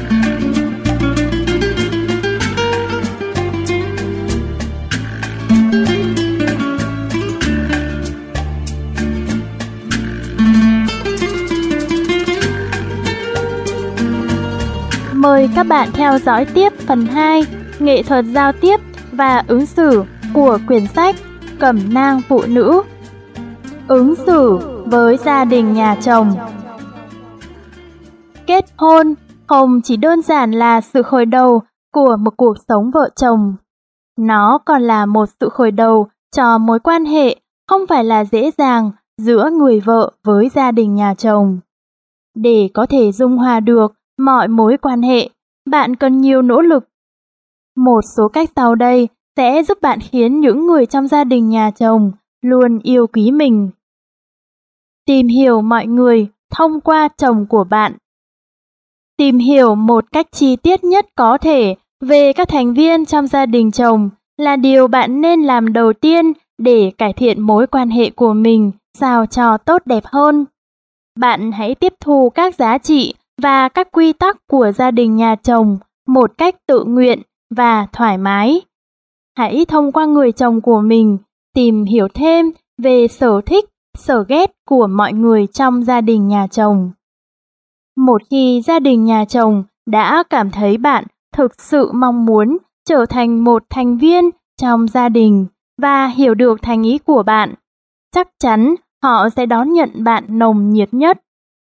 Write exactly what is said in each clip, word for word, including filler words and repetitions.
Mời các bạn theo dõi tiếp phần hai, nghệ thuật giao tiếp và ứng xử của quyển sách Cẩm nang phụ nữ. Ứng xử với gia đình nhà chồng. Kết hôn không chỉ đơn giản là sự khởi đầu của một cuộc sống vợ chồng. Nó còn là một sự khởi đầu cho mối quan hệ không phải là dễ dàng giữa người vợ với gia đình nhà chồng. Để có thể dung hòa được mọi mối quan hệ, bạn cần nhiều nỗ lực. Một số cách sau đây sẽ giúp bạn khiến những người trong gia đình nhà chồng luôn yêu quý mình. Tìm hiểu mọi người thông qua chồng của bạn. Tìm hiểu một cách chi tiết nhất có thể về các thành viên trong gia đình chồng là điều bạn nên làm đầu tiên để cải thiện mối quan hệ của mình sao cho tốt đẹp hơn. Bạn hãy tiếp thu các giá trị và các quy tắc của gia đình nhà chồng một cách tự nguyện và thoải mái. Hãy thông qua người chồng của mình tìm hiểu thêm về sở thích, sở ghét của mọi người trong gia đình nhà chồng. Một khi gia đình nhà chồng đã cảm thấy bạn thực sự mong muốn trở thành một thành viên trong gia đình và hiểu được thành ý của bạn, chắc chắn họ sẽ đón nhận bạn nồng nhiệt nhất.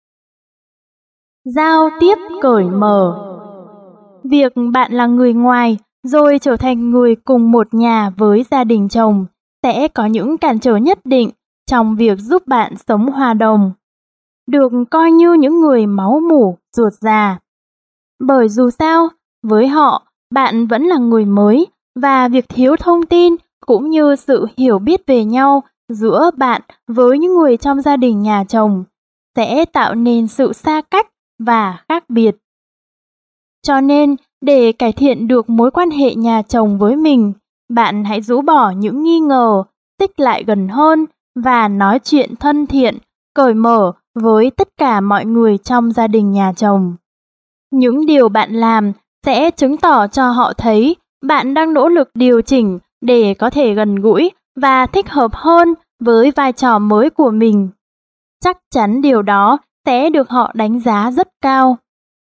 Giao tiếp cởi mở. Việc bạn là người ngoài rồi trở thành người cùng một nhà với gia đình chồng sẽ có những cản trở nhất định trong việc giúp bạn sống hòa đồng, được coi như những người máu mủ ruột già. Bởi dù sao, với họ, bạn vẫn là người mới và việc thiếu thông tin cũng như sự hiểu biết về nhau giữa bạn với những người trong gia đình nhà chồng sẽ tạo nên sự xa cách và khác biệt. Cho nên, để cải thiện được mối quan hệ nhà chồng với mình, bạn hãy rũ bỏ những nghi ngờ, xích lại gần hơn và nói chuyện thân thiện, cởi mở với tất cả mọi người trong gia đình nhà chồng. Những điều bạn làm sẽ chứng tỏ cho họ thấy bạn đang nỗ lực điều chỉnh để có thể gần gũi và thích hợp hơn với vai trò mới của mình. Chắc chắn điều đó sẽ được họ đánh giá rất cao.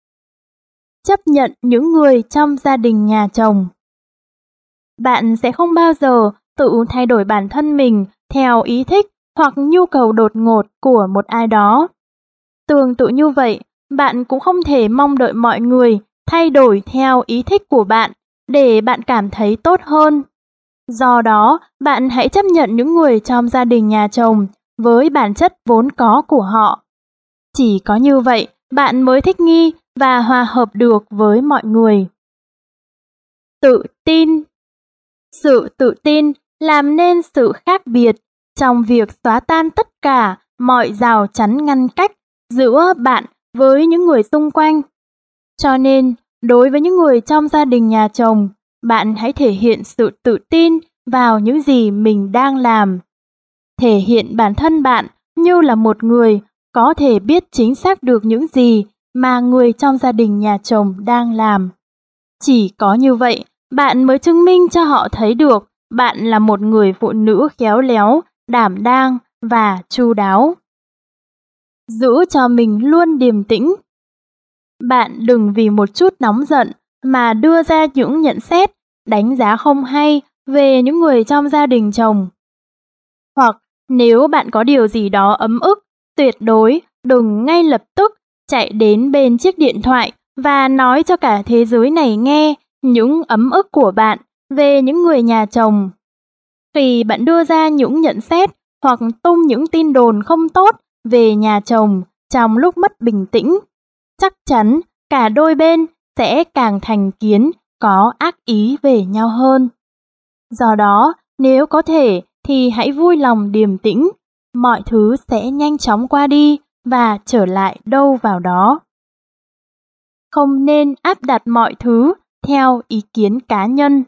Chấp nhận những người trong gia đình nhà chồng. Bạn sẽ không bao giờ tự thay đổi bản thân mình theo ý thích hoặc nhu cầu đột ngột của một ai đó. Tương tự như vậy, bạn cũng không thể mong đợi mọi người thay đổi theo ý thích của bạn để bạn cảm thấy tốt hơn. Do đó, bạn hãy chấp nhận những người trong gia đình nhà chồng với bản chất vốn có của họ. Chỉ có như vậy, bạn mới thích nghi và hòa hợp được với mọi người. Tự tin. Sự tự tin làm nên sự khác biệt trong việc xóa tan tất cả mọi rào chắn ngăn cách giữa bạn với những người xung quanh. Cho nên, đối với những người trong gia đình nhà chồng, bạn hãy thể hiện sự tự tin vào những gì mình đang làm. Thể hiện bản thân bạn như là một người có thể biết chính xác được những gì mà người trong gia đình nhà chồng đang làm. Chỉ có như vậy, bạn mới chứng minh cho họ thấy được bạn là một người phụ nữ khéo léo, đảm đang và chu đáo. Giữ cho mình luôn điềm tĩnh. Bạn đừng vì một chút nóng giận mà đưa ra những nhận xét, đánh giá không hay về những người trong gia đình chồng. Hoặc nếu bạn có điều gì đó ấm ức, tuyệt đối đừng ngay lập tức chạy đến bên chiếc điện thoại và nói cho cả thế giới này nghe những ấm ức của bạn về những người nhà chồng. Khi bạn đưa ra những nhận xét hoặc tung những tin đồn không tốt về nhà chồng trong lúc mất bình tĩnh, chắc chắn cả đôi bên sẽ càng thành kiến, có ác ý về nhau hơn. Do đó, nếu có thể thì hãy vui lòng điềm tĩnh, mọi thứ sẽ nhanh chóng qua đi và trở lại đâu vào đó. Không nên áp đặt mọi thứ theo ý kiến cá nhân.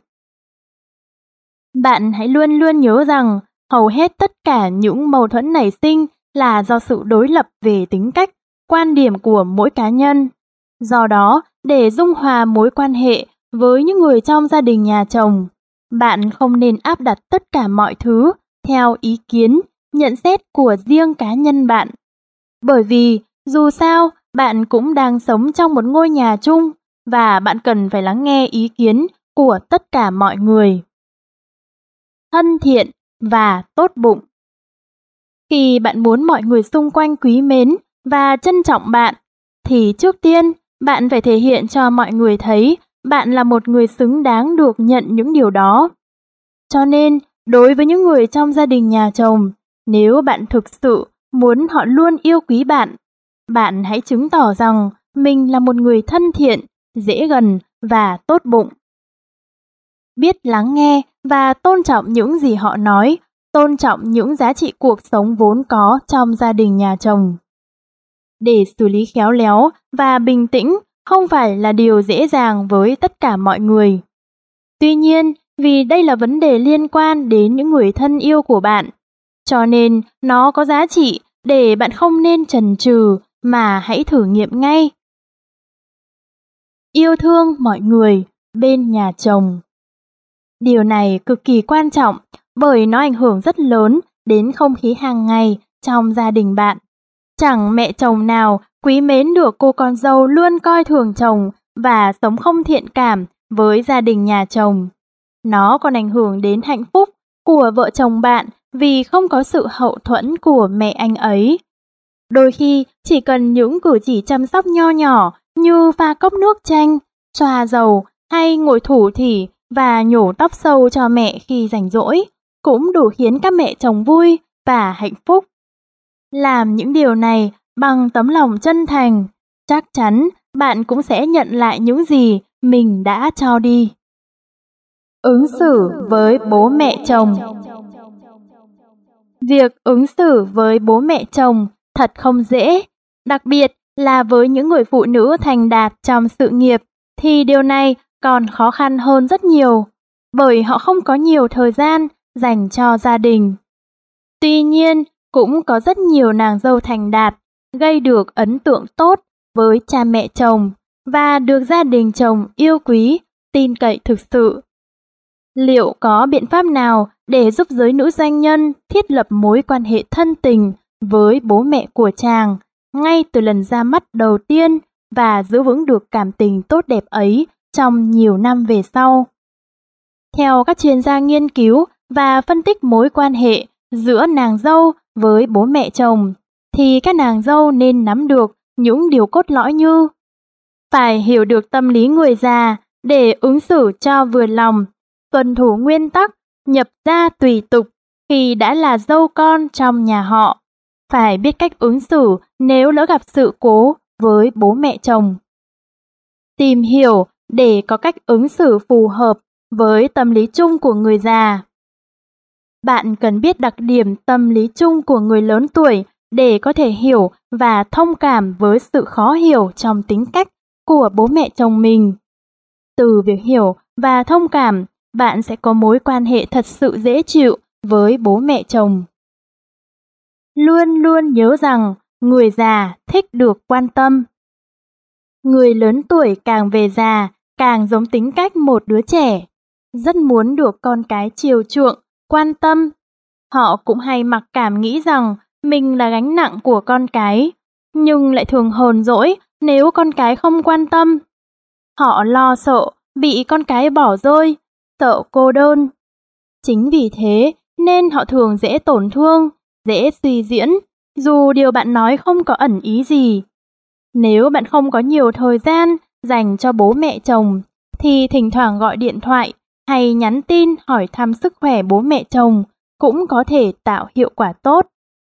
Bạn hãy luôn luôn nhớ rằng hầu hết tất cả những mâu thuẫn nảy sinh là do sự đối lập về tính cách, quan điểm của mỗi cá nhân. Do đó, để dung hòa mối quan hệ với những người trong gia đình nhà chồng. Bạn không nên áp đặt tất cả mọi thứ theo ý kiến, nhận xét của riêng cá nhân bạn. Bởi vì dù sao, bạn cũng đang sống trong một ngôi nhà chung và bạn cần phải lắng nghe ý kiến của tất cả mọi người. Thân thiện và tốt bụng. Khi bạn muốn mọi người xung quanh quý mến và trân trọng bạn, thì trước tiên bạn phải thể hiện cho mọi người thấy bạn là một người xứng đáng được nhận những điều đó. Cho nên, đối với những người trong gia đình nhà chồng, nếu bạn thực sự muốn họ luôn yêu quý bạn, bạn hãy chứng tỏ rằng mình là một người thân thiện, dễ gần và tốt bụng. Biết lắng nghe và tôn trọng những gì họ nói, tôn trọng những giá trị cuộc sống vốn có trong gia đình nhà chồng. Để xử lý khéo léo và bình tĩnh không phải là điều dễ dàng với tất cả mọi người. Tuy nhiên, vì đây là vấn đề liên quan đến những người thân yêu của bạn, cho nên nó có giá trị để bạn không nên chần chừ mà hãy thử nghiệm ngay. Yêu thương mọi người bên nhà chồng. Điều này cực kỳ quan trọng bởi nó ảnh hưởng rất lớn đến không khí hàng ngày trong gia đình bạn. Chẳng mẹ chồng nào quý mến được cô con dâu luôn coi thường chồng và sống không thiện cảm với gia đình nhà chồng. Nó còn ảnh hưởng đến hạnh phúc của vợ chồng bạn vì không có sự hậu thuẫn của mẹ anh ấy. Đôi khi chỉ cần những cử chỉ chăm sóc nho nhỏ như pha cốc nước chanh, xoa dầu hay ngồi thủ thỉ và nhổ tóc sâu cho mẹ khi rảnh rỗi cũng đủ khiến các mẹ chồng vui và hạnh phúc. Làm những điều này bằng tấm lòng chân thành, chắc chắn bạn cũng sẽ nhận lại những gì mình đã cho đi. Ứng xử với bố mẹ chồng. Việc ứng xử với bố mẹ chồng thật không dễ, đặc biệt là với những người phụ nữ thành đạt trong sự nghiệp thì điều này còn khó khăn hơn rất nhiều, bởi họ không có nhiều thời gian dành cho gia đình. Tuy nhiên, cũng có rất nhiều nàng dâu thành đạt gây được ấn tượng tốt với cha mẹ chồng và được gia đình chồng yêu quý, tin cậy thực sự. Liệu có biện pháp nào để giúp giới nữ doanh nhân thiết lập mối quan hệ thân tình với bố mẹ của chàng ngay từ lần ra mắt đầu tiên và giữ vững được cảm tình tốt đẹp ấy trong nhiều năm về sau? Theo các chuyên gia nghiên cứu và phân tích mối quan hệ giữa nàng dâu với bố mẹ chồng, thì các nàng dâu nên nắm được những điều cốt lõi như: phải hiểu được tâm lý người già để ứng xử cho vừa lòng, tuân thủ nguyên tắc nhập gia tùy tục khi đã là dâu con trong nhà họ, phải biết cách ứng xử nếu lỡ gặp sự cố với bố mẹ chồng. Tìm hiểu để có cách ứng xử phù hợp với tâm lý chung của người già. Bạn cần biết đặc điểm tâm lý chung của người lớn tuổi để có thể hiểu và thông cảm với sự khó hiểu trong tính cách của bố mẹ chồng mình. Từ việc hiểu và thông cảm, bạn sẽ có mối quan hệ thật sự dễ chịu với bố mẹ chồng. Luôn luôn nhớ rằng người già thích được quan tâm. Người lớn tuổi càng về già, càng giống tính cách một đứa trẻ, rất muốn được con cái chiều chuộng, quan tâm. Họ cũng hay mặc cảm nghĩ rằng mình là gánh nặng của con cái, nhưng lại thường hờn dỗi nếu con cái không quan tâm. Họ lo sợ bị con cái bỏ rơi, sợ cô đơn. Chính vì thế nên họ thường dễ tổn thương, dễ suy diễn, dù điều bạn nói không có ẩn ý gì. Nếu bạn không có nhiều thời gian dành cho bố mẹ chồng, thì thỉnh thoảng gọi điện thoại hay nhắn tin hỏi thăm sức khỏe bố mẹ chồng cũng có thể tạo hiệu quả tốt.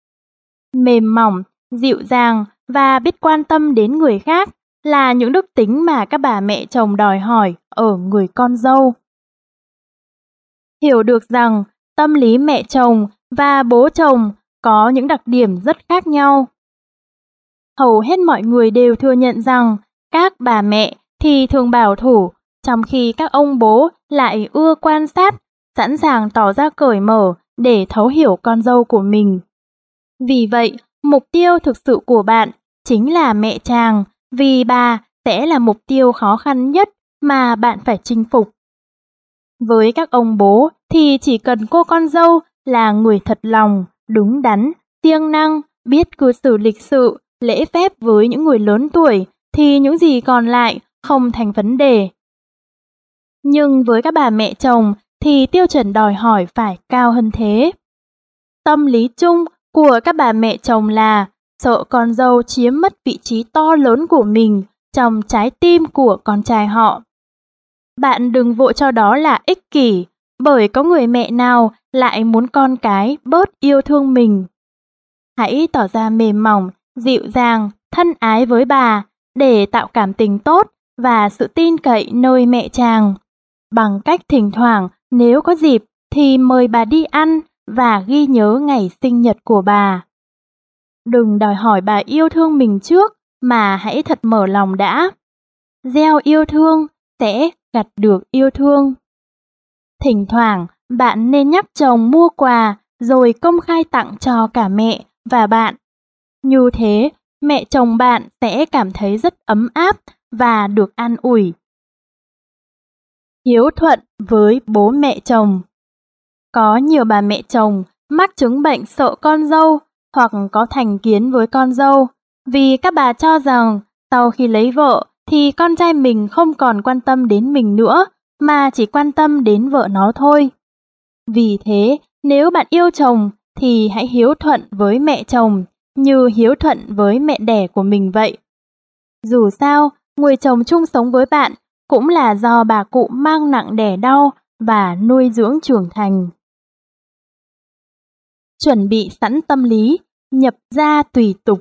Mềm mỏng, dịu dàng và biết quan tâm đến người khác là những đức tính mà các bà mẹ chồng đòi hỏi ở người con dâu. Hiểu được rằng tâm lý mẹ chồng và bố chồng có những đặc điểm rất khác nhau. Hầu hết mọi người đều thừa nhận rằng các bà mẹ thì thường bảo thủ, trong khi các ông bố lại ưa quan sát, sẵn sàng tỏ ra cởi mở để thấu hiểu con dâu của mình. Vì vậy, mục tiêu thực sự của bạn chính là mẹ chàng, vì bà sẽ là mục tiêu khó khăn nhất mà bạn phải chinh phục. Với các ông bố thì chỉ cần cô con dâu là người thật lòng, đúng đắn, siêng năng, biết cư xử lịch sự, lễ phép với những người lớn tuổi thì những gì còn lại không thành vấn đề. Nhưng với các bà mẹ chồng thì tiêu chuẩn đòi hỏi phải cao hơn thế. Tâm lý chung của các bà mẹ chồng là sợ con dâu chiếm mất vị trí to lớn của mình trong trái tim của con trai họ. Bạn đừng vội cho đó là ích kỷ, bởi có người mẹ nào lại muốn con cái bớt yêu thương mình. Hãy tỏ ra mềm mỏng, dịu dàng, thân ái với bà để tạo cảm tình tốt và sự tin cậy nơi mẹ chàng. Bằng cách thỉnh thoảng nếu có dịp thì mời bà đi ăn và ghi nhớ ngày sinh nhật của bà. Đừng đòi hỏi bà yêu thương mình trước mà hãy thật mở lòng đã. Gieo yêu thương sẽ gặt được yêu thương. Thỉnh thoảng bạn nên nhắc chồng mua quà rồi công khai tặng cho cả mẹ và bạn. Như thế, mẹ chồng bạn sẽ cảm thấy rất ấm áp và được an ủi. Hiếu thuận với bố mẹ chồng. Có nhiều bà mẹ chồng mắc chứng bệnh sợ con dâu hoặc có thành kiến với con dâu, vì các bà cho rằng sau khi lấy vợ thì con trai mình không còn quan tâm đến mình nữa, mà chỉ quan tâm đến vợ nó thôi. Vì thế, nếu bạn yêu chồng thì hãy hiếu thuận với mẹ chồng như hiếu thuận với mẹ đẻ của mình vậy. Dù sao, người chồng chung sống với bạn cũng là do bà cụ mang nặng đẻ đau và nuôi dưỡng trưởng thành. Chuẩn bị sẵn tâm lý, nhập gia tùy tục.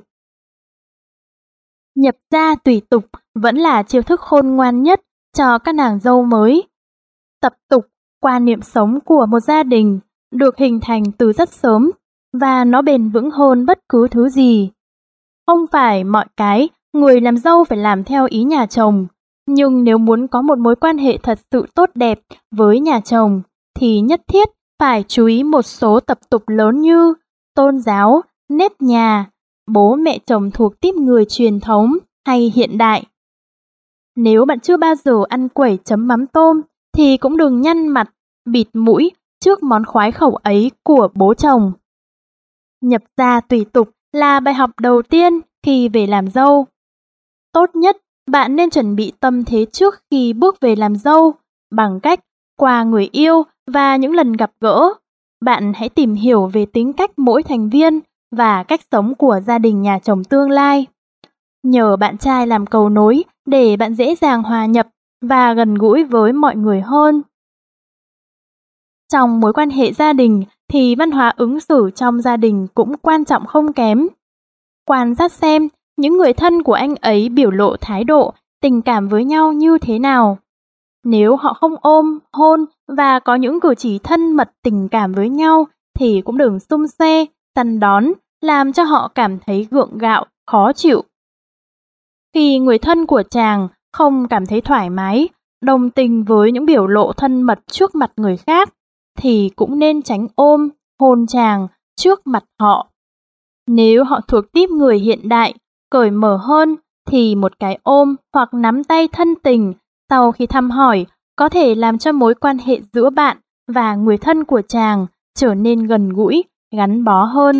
Nhập gia tùy tục vẫn là chiêu thức khôn ngoan nhất cho các nàng dâu mới. Tập tục, quan niệm sống của một gia đình được hình thành từ rất sớm và nó bền vững hơn bất cứ thứ gì. Không phải mọi cái người làm dâu phải làm theo ý nhà chồng, nhưng nếu muốn có một mối quan hệ thật sự tốt đẹp với nhà chồng thì nhất thiết phải chú ý một số tập tục lớn như tôn giáo, nếp nhà, bố mẹ chồng thuộc típ người truyền thống hay hiện đại. Nếu bạn chưa bao giờ ăn quẩy chấm mắm tôm thì cũng đừng nhăn mặt, bịt mũi trước món khoái khẩu ấy của bố chồng. Nhập gia tùy tục là bài học đầu tiên khi về làm dâu. Tốt nhất, bạn nên chuẩn bị tâm thế trước khi bước về làm dâu bằng cách qua người yêu và những lần gặp gỡ. Bạn hãy tìm hiểu về tính cách mỗi thành viên và cách sống của gia đình nhà chồng tương lai. Nhờ bạn trai làm cầu nối để bạn dễ dàng hòa nhập và gần gũi với mọi người hơn. Trong mối quan hệ gia đình thì văn hóa ứng xử trong gia đình cũng quan trọng không kém. Quan sát xem những người thân của anh ấy biểu lộ thái độ, tình cảm với nhau như thế nào. Nếu họ không ôm, hôn và có những cử chỉ thân mật tình cảm với nhau thì cũng đừng xum xuê, săn đón, làm cho họ cảm thấy gượng gạo, khó chịu. Khi người thân của chàng không cảm thấy thoải mái, đồng tình với những biểu lộ thân mật trước mặt người khác, thì cũng nên tránh ôm, hôn chàng trước mặt họ. Nếu họ thuộc típ người hiện đại, cởi mở hơn, thì một cái ôm hoặc nắm tay thân tình sau khi thăm hỏi có thể làm cho mối quan hệ giữa bạn và người thân của chàng trở nên gần gũi, gắn bó hơn.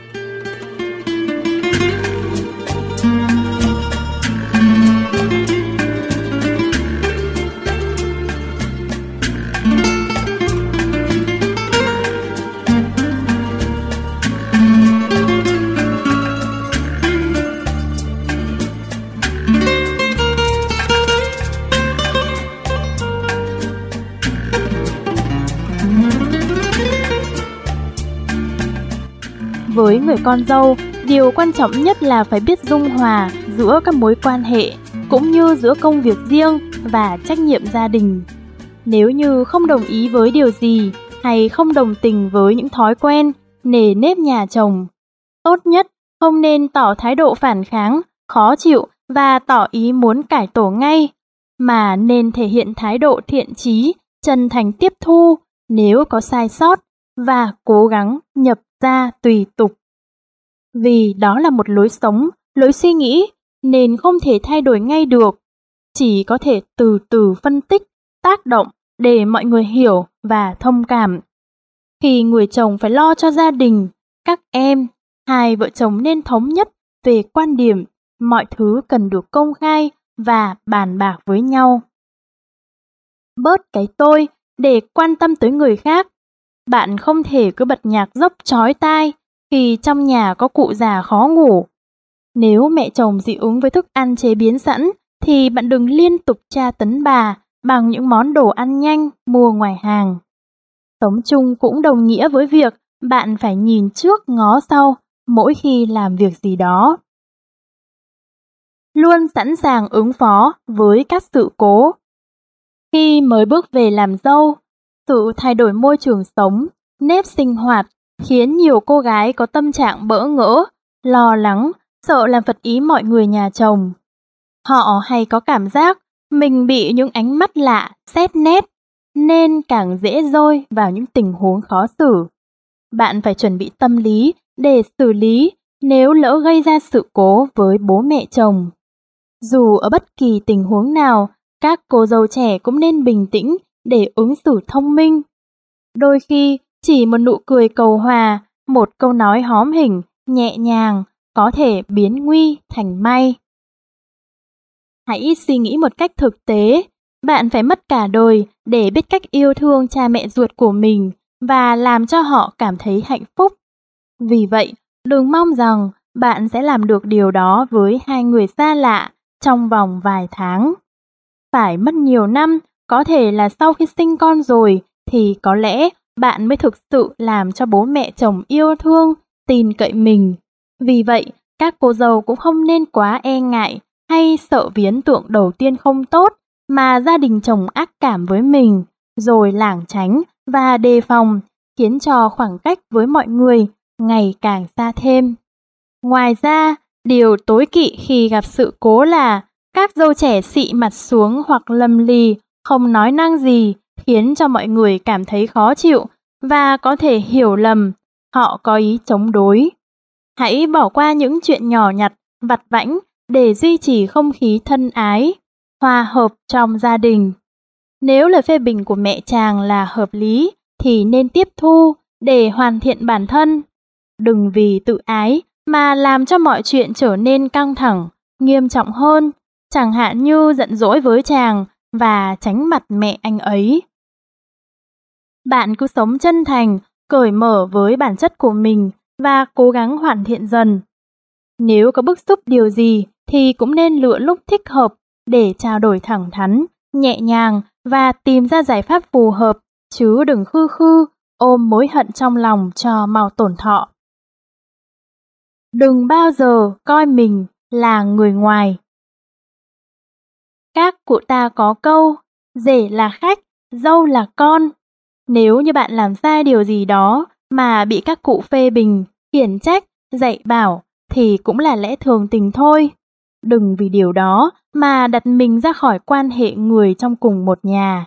Với người con dâu, điều quan trọng nhất là phải biết dung hòa giữa các mối quan hệ, cũng như giữa công việc riêng và trách nhiệm gia đình. Nếu như không đồng ý với điều gì hay không đồng tình với những thói quen, nề nếp nhà chồng, tốt nhất không nên tỏ thái độ phản kháng, khó chịu và tỏ ý muốn cải tổ ngay, mà nên thể hiện thái độ thiện chí, chân thành tiếp thu nếu có sai sót và cố gắng nhập gia tùy tục. Vì đó là một lối sống, lối suy nghĩ nên không thể thay đổi ngay được, chỉ có thể từ từ phân tích, tác động để mọi người hiểu và thông cảm. Khi người chồng phải lo cho gia đình, các em, hai vợ chồng nên thống nhất về quan điểm, mọi thứ cần được công khai và bàn bạc với nhau. Bớt cái tôi để quan tâm tới người khác. Bạn không thể cứ bật nhạc dốc chói tai khi trong nhà có cụ già khó ngủ. Nếu mẹ chồng dị ứng với thức ăn chế biến sẵn, thì bạn đừng liên tục tra tấn bà bằng những món đồ ăn nhanh mua ngoài hàng. Sống chung cũng đồng nghĩa với việc bạn phải nhìn trước ngó sau mỗi khi làm việc gì đó. Luôn sẵn sàng ứng phó với các sự cố. Khi mới bước về làm dâu, sự thay đổi môi trường sống, nếp sinh hoạt khiến nhiều cô gái có tâm trạng bỡ ngỡ, lo lắng, sợ làm phật ý mọi người nhà chồng. Họ hay có cảm giác mình bị những ánh mắt lạ, xét nét, nên càng dễ rơi vào những tình huống khó xử. Bạn phải chuẩn bị tâm lý để xử lý nếu lỡ gây ra sự cố với bố mẹ chồng. Dù ở bất kỳ tình huống nào, các cô dâu trẻ cũng nên bình tĩnh để ứng xử thông minh. Đôi khi, chỉ một nụ cười cầu hòa, một câu nói hóm hỉnh, nhẹ nhàng, có thể biến nguy thành may. Hãy suy nghĩ một cách thực tế, bạn phải mất cả đời để biết cách yêu thương cha mẹ ruột của mình và làm cho họ cảm thấy hạnh phúc. Vì vậy, đừng mong rằng bạn sẽ làm được điều đó với hai người xa lạ trong vòng vài tháng. Phải mất nhiều năm, có thể là sau khi sinh con rồi, thì có lẽ bạn mới thực sự làm cho bố mẹ chồng yêu thương, tin cậy mình. Vì vậy, các cô dâu cũng không nên quá e ngại hay sợ vì ấn tượng đầu tiên không tốt mà gia đình chồng ác cảm với mình, rồi lảng tránh và đề phòng, khiến cho khoảng cách với mọi người ngày càng xa thêm. Ngoài ra, điều tối kỵ khi gặp sự cố là các dâu trẻ xị mặt xuống hoặc lầm lì, không nói năng gì, khiến cho mọi người cảm thấy khó chịu và có thể hiểu lầm họ có ý chống đối. Hãy bỏ qua những chuyện nhỏ nhặt, vặt vãnh để duy trì không khí thân ái, hòa hợp trong gia đình. Nếu lời phê bình của mẹ chàng là hợp lý thì nên tiếp thu để hoàn thiện bản thân. Đừng vì tự ái mà làm cho mọi chuyện trở nên căng thẳng, nghiêm trọng hơn, chẳng hạn như giận dỗi với chàng và tránh mặt mẹ anh ấy. Bạn cứ sống chân thành, cởi mở với bản chất của mình và cố gắng hoàn thiện dần. Nếu có bức xúc điều gì thì cũng nên lựa lúc thích hợp để trao đổi thẳng thắn, nhẹ nhàng và tìm ra giải pháp phù hợp, chứ đừng khư khư, ôm mối hận trong lòng cho mau tổn thọ. Đừng bao giờ coi mình là người ngoài. Các cụ ta có câu, rể là khách, dâu là con. Nếu như bạn làm sai điều gì đó mà bị các cụ phê bình, khiển trách, dạy bảo thì cũng là lẽ thường tình thôi. Đừng vì điều đó mà đặt mình ra khỏi quan hệ người trong cùng một nhà.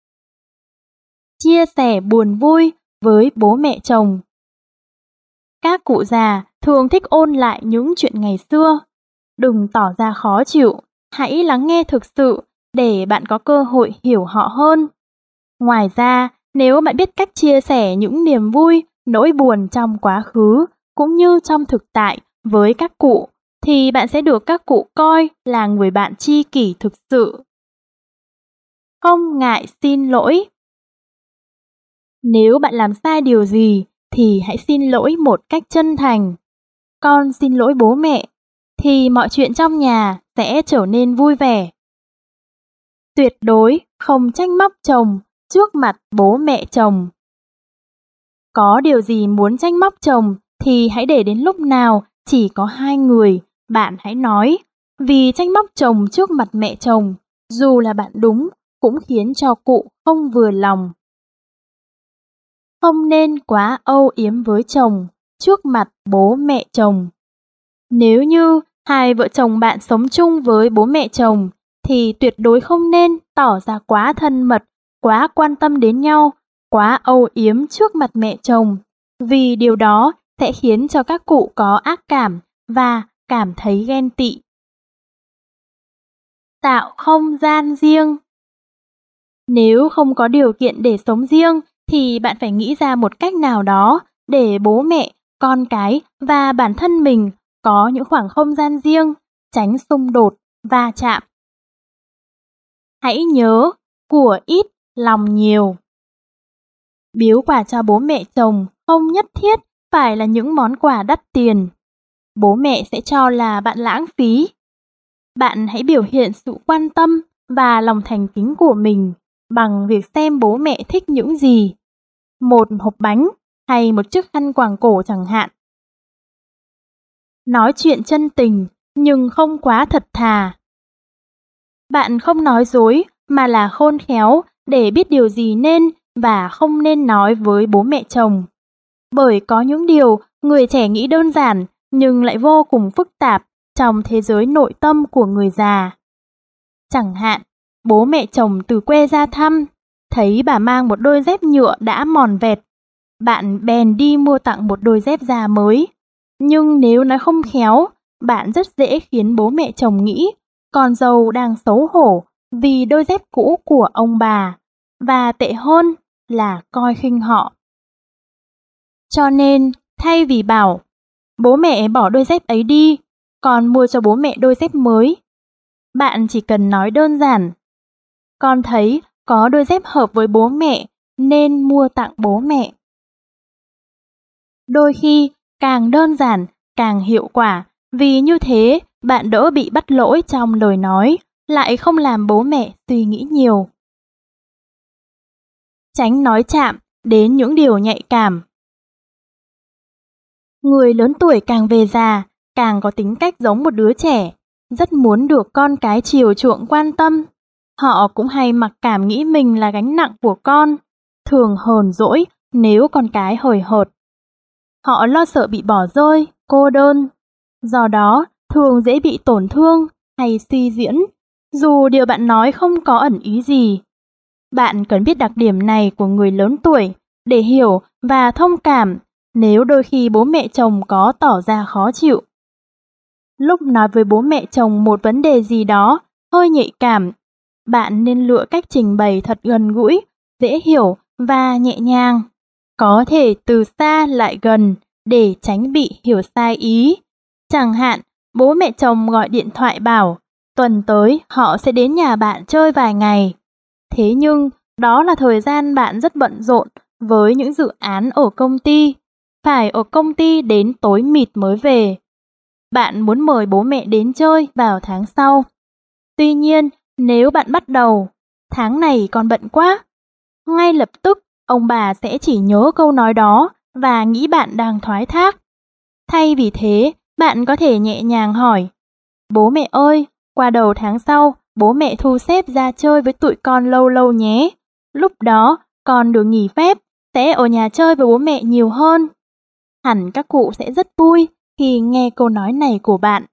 Chia sẻ buồn vui với bố mẹ chồng. Các cụ già thường thích ôn lại những chuyện ngày xưa. Đừng tỏ ra khó chịu, hãy lắng nghe thực sự để bạn có cơ hội hiểu họ hơn. Ngoài ra, nếu bạn biết cách chia sẻ những niềm vui, nỗi buồn trong quá khứ cũng như trong thực tại với các cụ, thì bạn sẽ được các cụ coi là người bạn tri kỷ thực sự. Không ngại xin lỗi. Nếu bạn làm sai điều gì thì hãy xin lỗi một cách chân thành. Con xin lỗi bố mẹ, thì mọi chuyện trong nhà sẽ trở nên vui vẻ. Tuyệt đối không trách móc chồng trước mặt bố mẹ chồng. Có điều gì muốn trách móc chồng thì hãy để đến lúc nào chỉ có hai người, bạn hãy nói. Vì trách móc chồng trước mặt mẹ chồng, dù là bạn đúng, cũng khiến cho cụ không vừa lòng. Không nên quá âu yếm với chồng trước mặt bố mẹ chồng. Nếu như hai vợ chồng bạn sống chung với bố mẹ chồng, thì tuyệt đối không nên tỏ ra quá thân mật, quá quan tâm đến nhau, quá âu yếm trước mặt mẹ chồng, vì điều đó sẽ khiến cho các cụ có ác cảm và cảm thấy ghen tị. tạo không gian riêng. Nếu không có điều kiện để sống riêng thì bạn phải nghĩ ra một cách nào đó để bố mẹ, con cái và bản thân mình có những khoảng không gian riêng, tránh xung đột, va chạm. Hãy nhớ, của ít, lòng nhiều. Biếu quà cho bố mẹ chồng không nhất thiết phải là những món quà đắt tiền. Bố mẹ sẽ cho là bạn lãng phí. Bạn hãy biểu hiện sự quan tâm và lòng thành kính của mình bằng việc xem bố mẹ thích những gì. Một hộp bánh hay một chiếc khăn quàng cổ chẳng hạn. Nói chuyện chân tình nhưng không quá thật thà. Bạn không nói dối mà là khôn khéo để biết điều gì nên và không nên nói với bố mẹ chồng. Bởi có những điều người trẻ nghĩ đơn giản nhưng lại vô cùng phức tạp trong thế giới nội tâm của người già. Chẳng hạn, bố mẹ chồng từ quê ra thăm, thấy bà mang một đôi dép nhựa đã mòn vẹt. Bạn bèn đi mua tặng một đôi dép da mới. Nhưng nếu nói không khéo, bạn rất dễ khiến bố mẹ chồng nghĩ con dâu đang xấu hổ vì đôi dép cũ của ông bà, và tệ hơn là coi khinh họ. Cho nên, thay vì bảo, bố mẹ bỏ đôi dép ấy đi, con mua cho bố mẹ đôi dép mới, bạn chỉ cần nói đơn giản, con thấy có đôi dép hợp với bố mẹ nên mua tặng bố mẹ. Đôi khi, càng đơn giản, càng hiệu quả, vì như thế bạn đỡ bị bắt lỗi trong lời nói, lại không làm bố mẹ suy nghĩ nhiều. Tránh nói chạm đến những điều nhạy cảm. Người lớn tuổi càng về già, càng có tính cách giống một đứa trẻ, rất muốn được con cái chiều chuộng quan tâm. Họ cũng hay mặc cảm nghĩ mình là gánh nặng của con, thường hờn dỗi nếu con cái hời hợt. Họ lo sợ bị bỏ rơi, cô đơn, do đó thường dễ bị tổn thương hay suy diễn, dù điều bạn nói không có ẩn ý gì. Bạn cần biết đặc điểm này của người lớn tuổi để hiểu và thông cảm nếu đôi khi bố mẹ chồng có tỏ ra khó chịu. Lúc nói với bố mẹ chồng một vấn đề gì đó hơi nhạy cảm, bạn nên lựa cách trình bày thật gần gũi, dễ hiểu và nhẹ nhàng. Có thể từ xa lại gần để tránh bị hiểu sai ý. Chẳng hạn, bố mẹ chồng gọi điện thoại bảo tuần tới họ sẽ đến nhà bạn chơi vài ngày. Thế nhưng, đó là thời gian bạn rất bận rộn với những dự án ở công ty, phải ở công ty đến tối mịt mới về. Bạn muốn mời bố mẹ đến chơi vào tháng sau. Tuy nhiên, nếu bạn bắt đầu, tháng này con bận quá, ngay lập tức ông bà sẽ chỉ nhớ câu nói đó và nghĩ bạn đang thoái thác. Thay vì thế, bạn có thể nhẹ nhàng hỏi, bố mẹ ơi, qua đầu tháng sau, bố mẹ thu xếp ra chơi với tụi con lâu lâu nhé. Lúc đó, con được nghỉ phép, sẽ ở nhà chơi với bố mẹ nhiều hơn. Hẳn các cụ sẽ rất vui khi nghe câu nói này của bạn.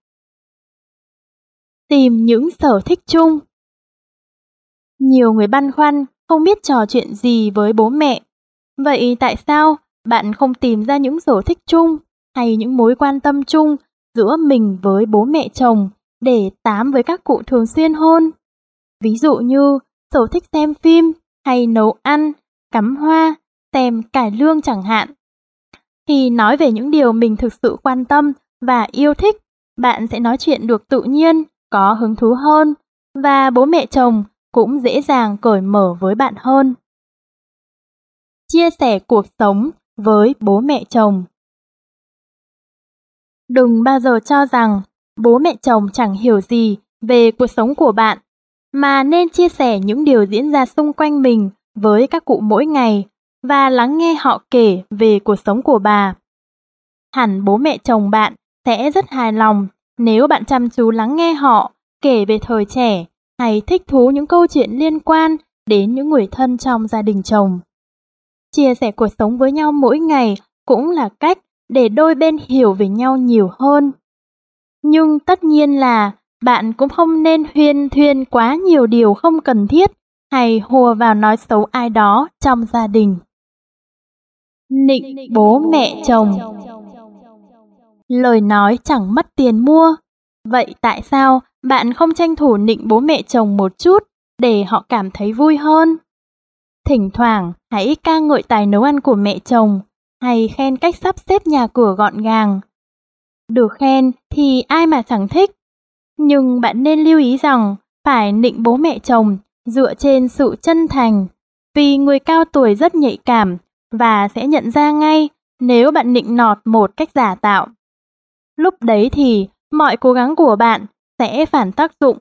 Tìm những sở thích chung. Nhiều người băn khoăn không biết trò chuyện gì với bố mẹ. Vậy tại sao bạn không tìm ra những sở thích chung hay những mối quan tâm chung giữa mình với bố mẹ chồng để tám với các cụ thường xuyên hơn? Ví dụ như sở thích xem phim hay nấu ăn, cắm hoa, xem cải lương chẳng hạn. Khi nói về những điều mình thực sự quan tâm và yêu thích, bạn sẽ nói chuyện được tự nhiên, có hứng thú hơn, và bố mẹ chồng cũng dễ dàng cởi mở với bạn hơn. Chia sẻ cuộc sống với bố mẹ chồng. Đừng bao giờ cho rằng bố mẹ chồng chẳng hiểu gì về cuộc sống của bạn, mà nên chia sẻ những điều diễn ra xung quanh mình với các cụ mỗi ngày và lắng nghe họ kể về cuộc sống của bà. Hẳn bố mẹ chồng bạn sẽ rất hài lòng nếu bạn chăm chú lắng nghe họ kể về thời trẻ hay thích thú những câu chuyện liên quan đến những người thân trong gia đình chồng. Chia sẻ cuộc sống với nhau mỗi ngày cũng là cách để đôi bên hiểu về nhau nhiều hơn. Nhưng tất nhiên là bạn cũng không nên huyên thuyên quá nhiều điều không cần thiết hay hùa vào nói xấu ai đó trong gia đình. Nịnh bố mẹ chồng. Lời nói chẳng mất tiền mua. Vậy tại sao bạn không tranh thủ nịnh bố mẹ chồng một chút để họ cảm thấy vui hơn? Thỉnh thoảng hãy ca ngợi tài nấu ăn của mẹ chồng hay khen cách sắp xếp nhà cửa gọn gàng. Được khen thì ai mà chẳng thích, nhưng bạn nên lưu ý rằng phải nịnh bố mẹ chồng dựa trên sự chân thành, vì người cao tuổi rất nhạy cảm và sẽ nhận ra ngay nếu bạn nịnh nọt một cách giả tạo. Lúc đấy thì mọi cố gắng của bạn sẽ phản tác dụng.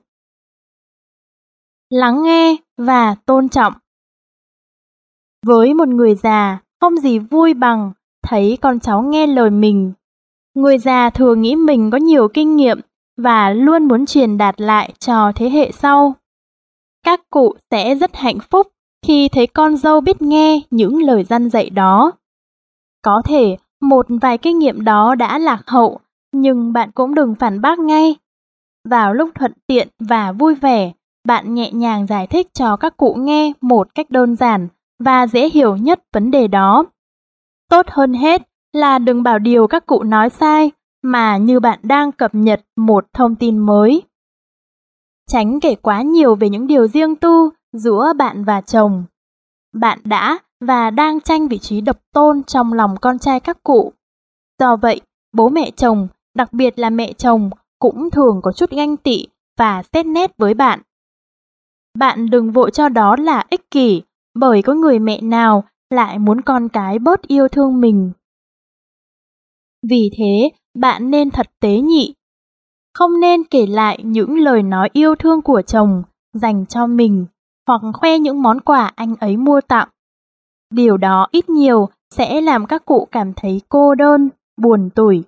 Lắng nghe và tôn trọng. Với một người già, không gì vui bằng thấy con cháu nghe lời mình. Người già thường nghĩ mình có nhiều kinh nghiệm và luôn muốn truyền đạt lại cho thế hệ sau. Các cụ sẽ rất hạnh phúc khi thấy con dâu biết nghe những lời răn dạy đó. Có thể một vài kinh nghiệm đó đã lạc hậu, nhưng bạn cũng đừng phản bác ngay. Vào lúc thuận tiện và vui vẻ, bạn nhẹ nhàng giải thích cho các cụ nghe một cách đơn giản và dễ hiểu nhất vấn đề đó. Tốt hơn hết là đừng bảo điều các cụ nói sai, mà như bạn đang cập nhật một thông tin mới. Tránh kể quá nhiều về những điều riêng tư giữa bạn và chồng. Bạn đã và đang tranh vị trí độc tôn trong lòng con trai các cụ. Do vậy, bố mẹ chồng, đặc biệt là mẹ chồng, cũng thường có chút ganh tị và xét nét với bạn. Bạn đừng vội cho đó là ích kỷ, bởi có người mẹ nào lại muốn con cái bớt yêu thương mình. Vì thế, bạn nên thật tế nhị. Không nên kể lại những lời nói yêu thương của chồng dành cho mình hoặc khoe những món quà anh ấy mua tặng. Điều đó ít nhiều sẽ làm các cụ cảm thấy cô đơn, buồn tủi.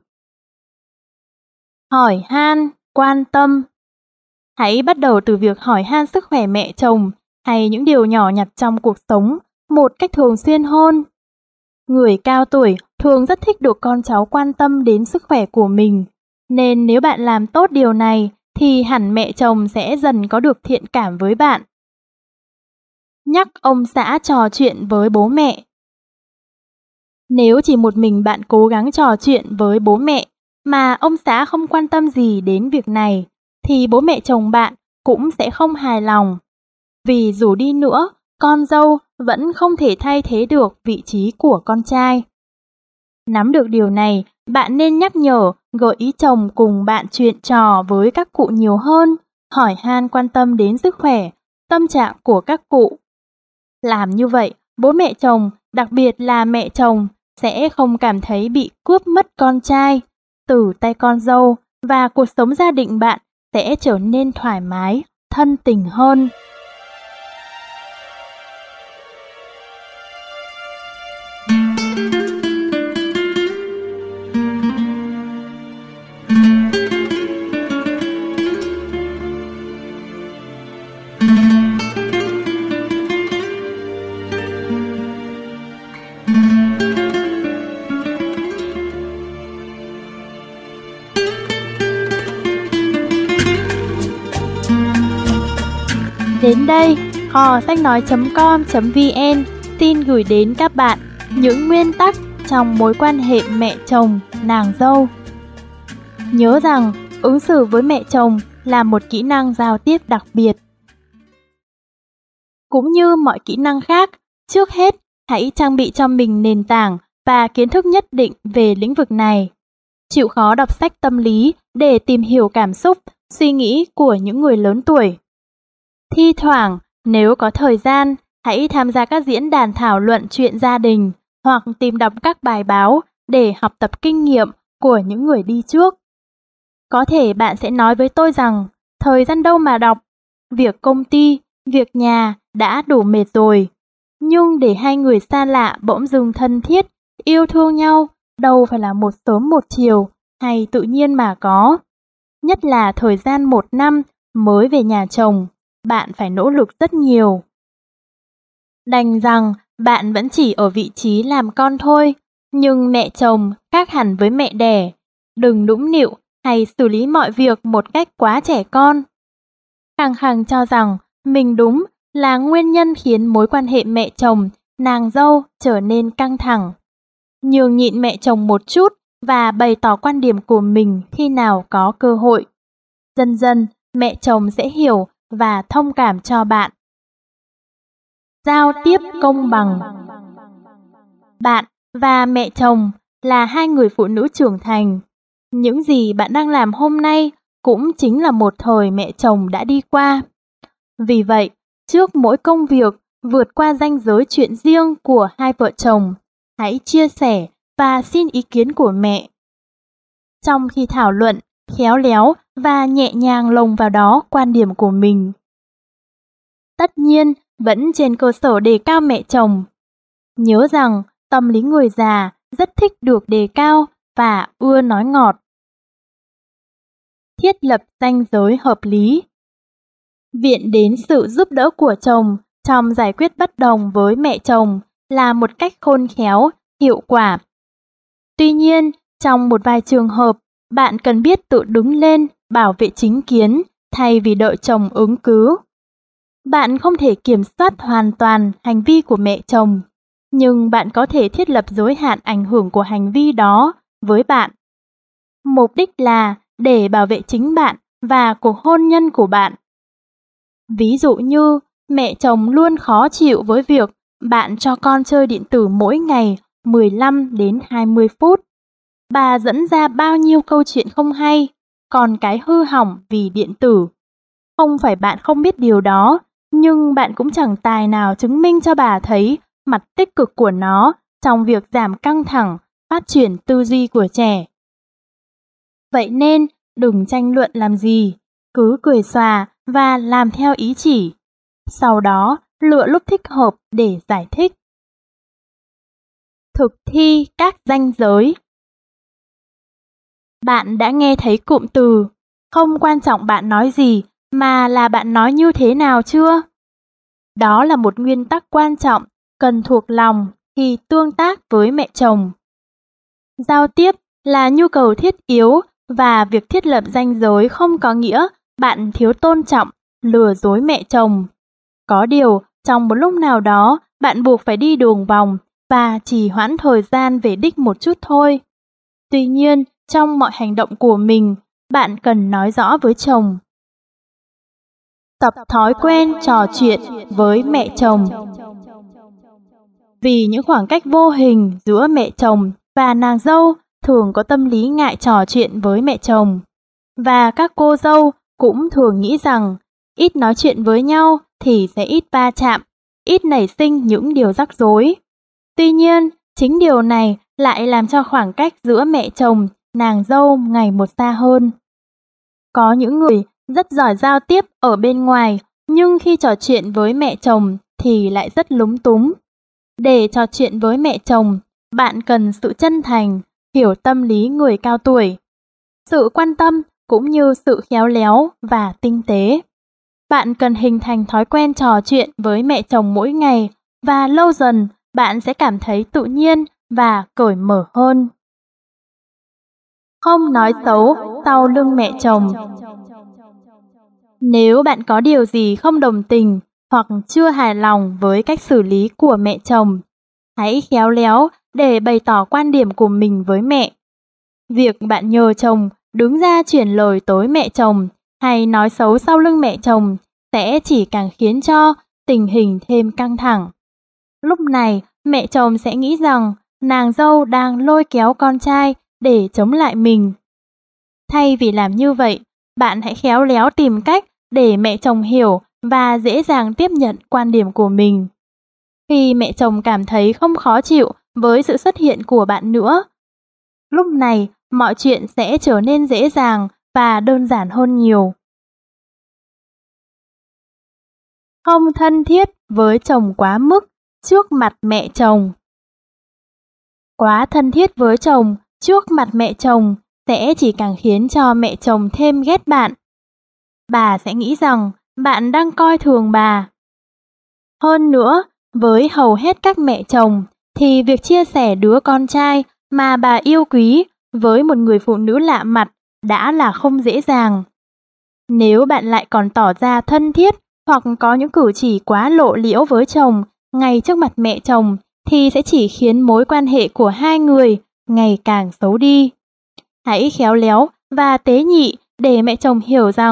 Hỏi han, quan tâm. Hãy bắt đầu từ việc hỏi han sức khỏe mẹ chồng hay những điều nhỏ nhặt trong cuộc sống một cách thường xuyên hơn. Người cao tuổi thường rất thích được con cháu quan tâm đến sức khỏe của mình, nên nếu bạn làm tốt điều này thì hẳn mẹ chồng sẽ dần có được thiện cảm với bạn. Nhắc ông xã trò chuyện với bố mẹ. Nếu chỉ một mình bạn cố gắng trò chuyện với bố mẹ mà ông xã không quan tâm gì đến việc này, thì bố mẹ chồng bạn cũng sẽ không hài lòng. Vì dù đi nữa, con dâu vẫn không thể thay thế được vị trí của con trai. Nắm được điều này, bạn nên nhắc nhở, gợi ý chồng cùng bạn chuyện trò với các cụ nhiều hơn, hỏi han quan tâm đến sức khỏe, tâm trạng của các cụ. Làm như vậy, bố mẹ chồng, đặc biệt là mẹ chồng, sẽ không cảm thấy bị cướp mất con trai từ tay con dâu, và cuộc sống gia đình bạn sẽ trở nên thoải mái, thân tình hơn. Đến đây, kho sách nói chấm com chấm vn xin gửi đến các bạn những nguyên tắc trong mối quan hệ mẹ chồng, nàng dâu. Nhớ rằng, ứng xử với mẹ chồng là một kỹ năng giao tiếp đặc biệt. Cũng như mọi kỹ năng khác, trước hết, hãy trang bị cho mình nền tảng và kiến thức nhất định về lĩnh vực này. Chịu khó đọc sách tâm lý để tìm hiểu cảm xúc, suy nghĩ của những người lớn tuổi. Thi thoảng, nếu có thời gian, hãy tham gia các diễn đàn thảo luận chuyện gia đình hoặc tìm đọc các bài báo để học tập kinh nghiệm của những người đi trước. Có thể bạn sẽ nói với tôi rằng, thời gian đâu mà đọc, việc công ty, việc nhà đã đủ mệt rồi. Nhưng để hai người xa lạ bỗng dưng thân thiết, yêu thương nhau, đâu phải là một sớm một chiều hay tự nhiên mà có. Nhất là thời gian một năm mới về nhà chồng, bạn phải nỗ lực rất nhiều. Đành rằng bạn vẫn chỉ ở vị trí làm con thôi, nhưng mẹ chồng khác hẳn với mẹ đẻ. Đừng nũng nịu hay xử lý mọi việc một cách quá trẻ con. Khăng khăng cho rằng mình đúng là nguyên nhân khiến mối quan hệ mẹ chồng, nàng dâu trở nên căng thẳng. Nhường nhịn mẹ chồng một chút và bày tỏ quan điểm của mình khi nào có cơ hội. Dần dần, mẹ chồng sẽ hiểu và thông cảm cho bạn. Giao tiếp công bằng. Bạn và mẹ chồng là hai người phụ nữ trưởng thành. Những gì bạn đang làm hôm nay cũng chính là một thời mẹ chồng đã đi qua. Vì vậy, trước mỗi công việc vượt qua ranh giới chuyện riêng của hai vợ chồng, hãy chia sẻ và xin ý kiến của mẹ. Trong khi thảo luận, khéo léo và nhẹ nhàng lồng vào đó quan điểm của mình. Tất nhiên, vẫn trên cơ sở đề cao mẹ chồng. Nhớ rằng tâm lý người già rất thích được đề cao và ưa nói ngọt. Thiết lập ranh giới hợp lý. Viện đến sự giúp đỡ của chồng trong giải quyết bất đồng với mẹ chồng là một cách khôn khéo, hiệu quả. Tuy nhiên, trong một vài trường hợp, bạn cần biết tự đứng lên bảo vệ chính kiến thay vì đợi chồng ứng cứu. Bạn không thể kiểm soát hoàn toàn hành vi của mẹ chồng, nhưng bạn có thể thiết lập giới hạn ảnh hưởng của hành vi đó với bạn. Mục đích là để bảo vệ chính bạn và cuộc hôn nhân của bạn. Ví dụ như, mẹ chồng luôn khó chịu với việc bạn cho con chơi điện tử mỗi ngày mười lăm đến hai mươi phút. Bà dẫn ra bao nhiêu câu chuyện không hay, còn cái hư hỏng vì điện tử. Không phải bạn không biết điều đó, nhưng bạn cũng chẳng tài nào chứng minh cho bà thấy mặt tích cực của nó trong việc giảm căng thẳng, phát triển tư duy của trẻ. Vậy nên, đừng tranh luận làm gì, cứ cười xòa và làm theo ý chỉ. Sau đó, lựa lúc thích hợp để giải thích. Thực thi các ranh giới. Bạn đã nghe thấy cụm từ không quan trọng bạn nói gì mà là bạn nói như thế nào chưa? Đó là một nguyên tắc quan trọng cần thuộc lòng khi tương tác với mẹ chồng. Giao tiếp là nhu cầu thiết yếu và việc thiết lập ranh giới không có nghĩa bạn thiếu tôn trọng, lừa dối mẹ chồng. Có điều, trong một lúc nào đó, bạn buộc phải đi đường vòng và trì hoãn thời gian về đích một chút thôi. Tuy nhiên, trong mọi hành động của mình, bạn cần nói rõ với chồng. Tập thói quen trò chuyện với mẹ chồng. Vì những khoảng cách vô hình giữa mẹ chồng và nàng dâu thường có tâm lý ngại trò chuyện với mẹ chồng. Và các cô dâu cũng thường nghĩ rằng ít nói chuyện với nhau thì sẽ ít va chạm, ít nảy sinh những điều rắc rối. Tuy nhiên, chính điều này lại làm cho khoảng cách giữa mẹ chồng, nàng dâu ngày một xa hơn. Có những người rất giỏi giao tiếp ở bên ngoài, nhưng khi trò chuyện với mẹ chồng thì lại rất lúng túng. Để trò chuyện với mẹ chồng, bạn cần sự chân thành, hiểu tâm lý người cao tuổi, sự quan tâm cũng như sự khéo léo và tinh tế. Bạn cần hình thành thói quen trò chuyện với mẹ chồng mỗi ngày và lâu dần bạn sẽ cảm thấy tự nhiên và cởi mở hơn. Không nói xấu sau lưng mẹ chồng. Nếu bạn có điều gì không đồng tình hoặc chưa hài lòng với cách xử lý của mẹ chồng, hãy khéo léo để bày tỏ quan điểm của mình với mẹ. Việc bạn nhờ chồng đứng ra chuyển lời tới mẹ chồng hay nói xấu sau lưng mẹ chồng sẽ chỉ càng khiến cho tình hình thêm căng thẳng. Lúc này, mẹ chồng sẽ nghĩ rằng nàng dâu đang lôi kéo con trai để chống lại mình. Thay vì làm như vậy, bạn hãy khéo léo tìm cách để mẹ chồng hiểu và dễ dàng tiếp nhận quan điểm của mình. Khi mẹ chồng cảm thấy không khó chịu với sự xuất hiện của bạn nữa, lúc này mọi chuyện sẽ trở nên dễ dàng và đơn giản hơn nhiều. Không thân thiết với chồng quá mức trước mặt mẹ chồng. Quá thân thiết với chồng trước mặt mẹ chồng sẽ chỉ càng khiến cho mẹ chồng thêm ghét bạn. Bà sẽ nghĩ rằng bạn đang coi thường bà. Hơn nữa, với hầu hết các mẹ chồng thì việc chia sẻ đứa con trai mà bà yêu quý với một người phụ nữ lạ mặt đã là không dễ dàng. Nếu bạn lại còn tỏ ra thân thiết hoặc có những cử chỉ quá lộ liễu với chồng ngay trước mặt mẹ chồng thì sẽ chỉ khiến mối quan hệ của hai người ngày càng xấu đi. Hãy khéo léo và tế nhị để mẹ chồng hiểu rằng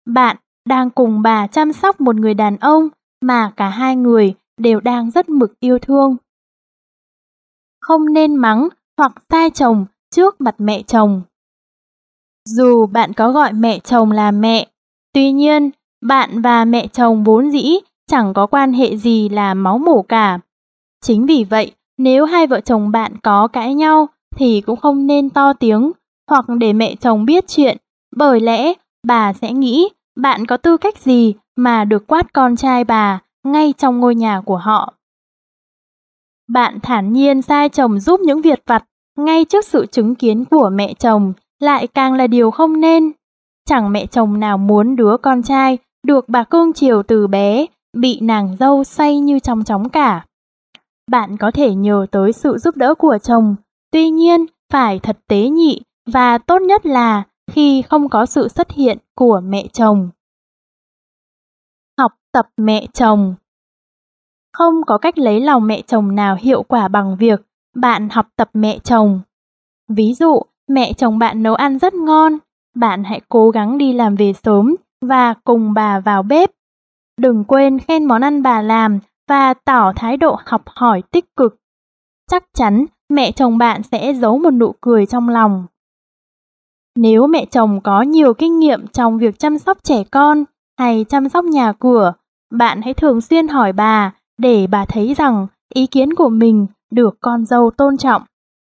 bạn đang cùng bà chăm sóc một người đàn ông mà cả hai người đều đang rất mực yêu thương. Không nên mắng hoặc sai chồng trước mặt mẹ chồng. Dù bạn có gọi mẹ chồng là mẹ, tuy nhiên bạn và mẹ chồng vốn dĩ chẳng có quan hệ gì là máu mủ cả. Chính vì vậy, nếu hai vợ chồng bạn có cãi nhau thì cũng không nên to tiếng hoặc để mẹ chồng biết chuyện, bởi lẽ bà sẽ nghĩ bạn có tư cách gì mà được quát con trai bà ngay trong ngôi nhà của họ. Bạn thản nhiên sai chồng giúp những việc vặt ngay trước sự chứng kiến của mẹ chồng lại càng là điều không nên. Chẳng mẹ chồng nào muốn đứa con trai được bà cưng chiều từ bé bị nàng dâu xoay như trong chóng cả. Bạn có thể nhờ tới sự giúp đỡ của chồng, tuy nhiên phải thật tế nhị và tốt nhất là khi không có sự xuất hiện của mẹ chồng. Học tập mẹ chồng. Không có cách lấy lòng mẹ chồng nào hiệu quả bằng việc bạn học tập mẹ chồng. Ví dụ, mẹ chồng bạn nấu ăn rất ngon, bạn hãy cố gắng đi làm về sớm và cùng bà vào bếp. Đừng quên khen món ăn bà làm và tỏ thái độ học hỏi tích cực. Chắc chắn mẹ chồng bạn sẽ giấu một nụ cười trong lòng. Nếu mẹ chồng có nhiều kinh nghiệm trong việc chăm sóc trẻ con hay chăm sóc nhà cửa, bạn hãy thường xuyên hỏi bà để bà thấy rằng ý kiến của mình được con dâu tôn trọng.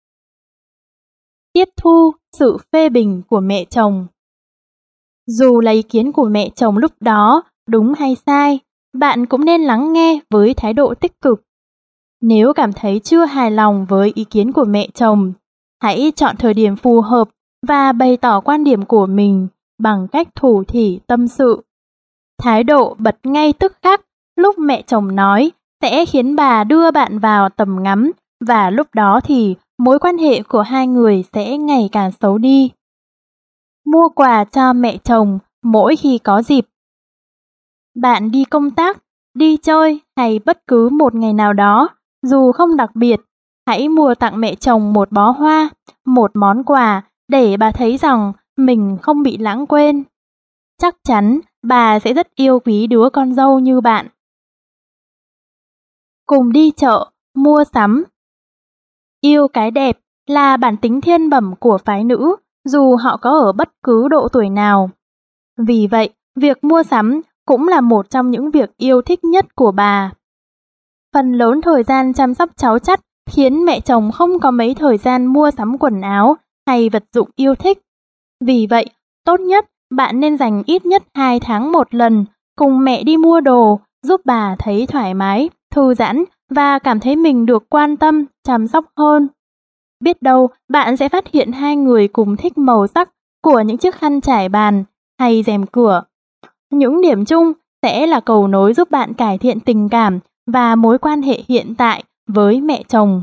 Tiếp thu sự phê bình của mẹ chồng. Dù là ý kiến của mẹ chồng lúc đó đúng hay sai, bạn cũng nên lắng nghe với thái độ tích cực. Nếu cảm thấy chưa hài lòng với ý kiến của mẹ chồng, hãy chọn thời điểm phù hợp và bày tỏ quan điểm của mình bằng cách thủ thỉ tâm sự. Thái độ bật ngay tức khắc lúc mẹ chồng nói sẽ khiến bà đưa bạn vào tầm ngắm và lúc đó thì mối quan hệ của hai người sẽ ngày càng xấu đi. Mua quà cho mẹ chồng mỗi khi có dịp. Bạn đi công tác, đi chơi hay bất cứ một ngày nào đó, dù không đặc biệt, hãy mua tặng mẹ chồng một bó hoa, một món quà để bà thấy rằng mình không bị lãng quên. Chắc chắn bà sẽ rất yêu quý đứa con dâu như bạn. Cùng đi chợ, mua sắm. Yêu cái đẹp là bản tính thiên bẩm của phái nữ, dù họ có ở bất cứ độ tuổi nào. Vì vậy, việc mua sắm cũng là một trong những việc yêu thích nhất của bà. Phần lớn thời gian chăm sóc cháu chắt khiến mẹ chồng không có mấy thời gian mua sắm quần áo hay vật dụng yêu thích. Vì vậy, tốt nhất bạn nên dành ít nhất hai tháng một lần cùng mẹ đi mua đồ, giúp bà thấy thoải mái, thư giãn và cảm thấy mình được quan tâm, chăm sóc hơn. Biết đâu bạn sẽ phát hiện hai người cùng thích màu sắc của những chiếc khăn trải bàn hay rèm cửa. Những điểm chung sẽ là cầu nối giúp bạn cải thiện tình cảm và mối quan hệ hiện tại với mẹ chồng.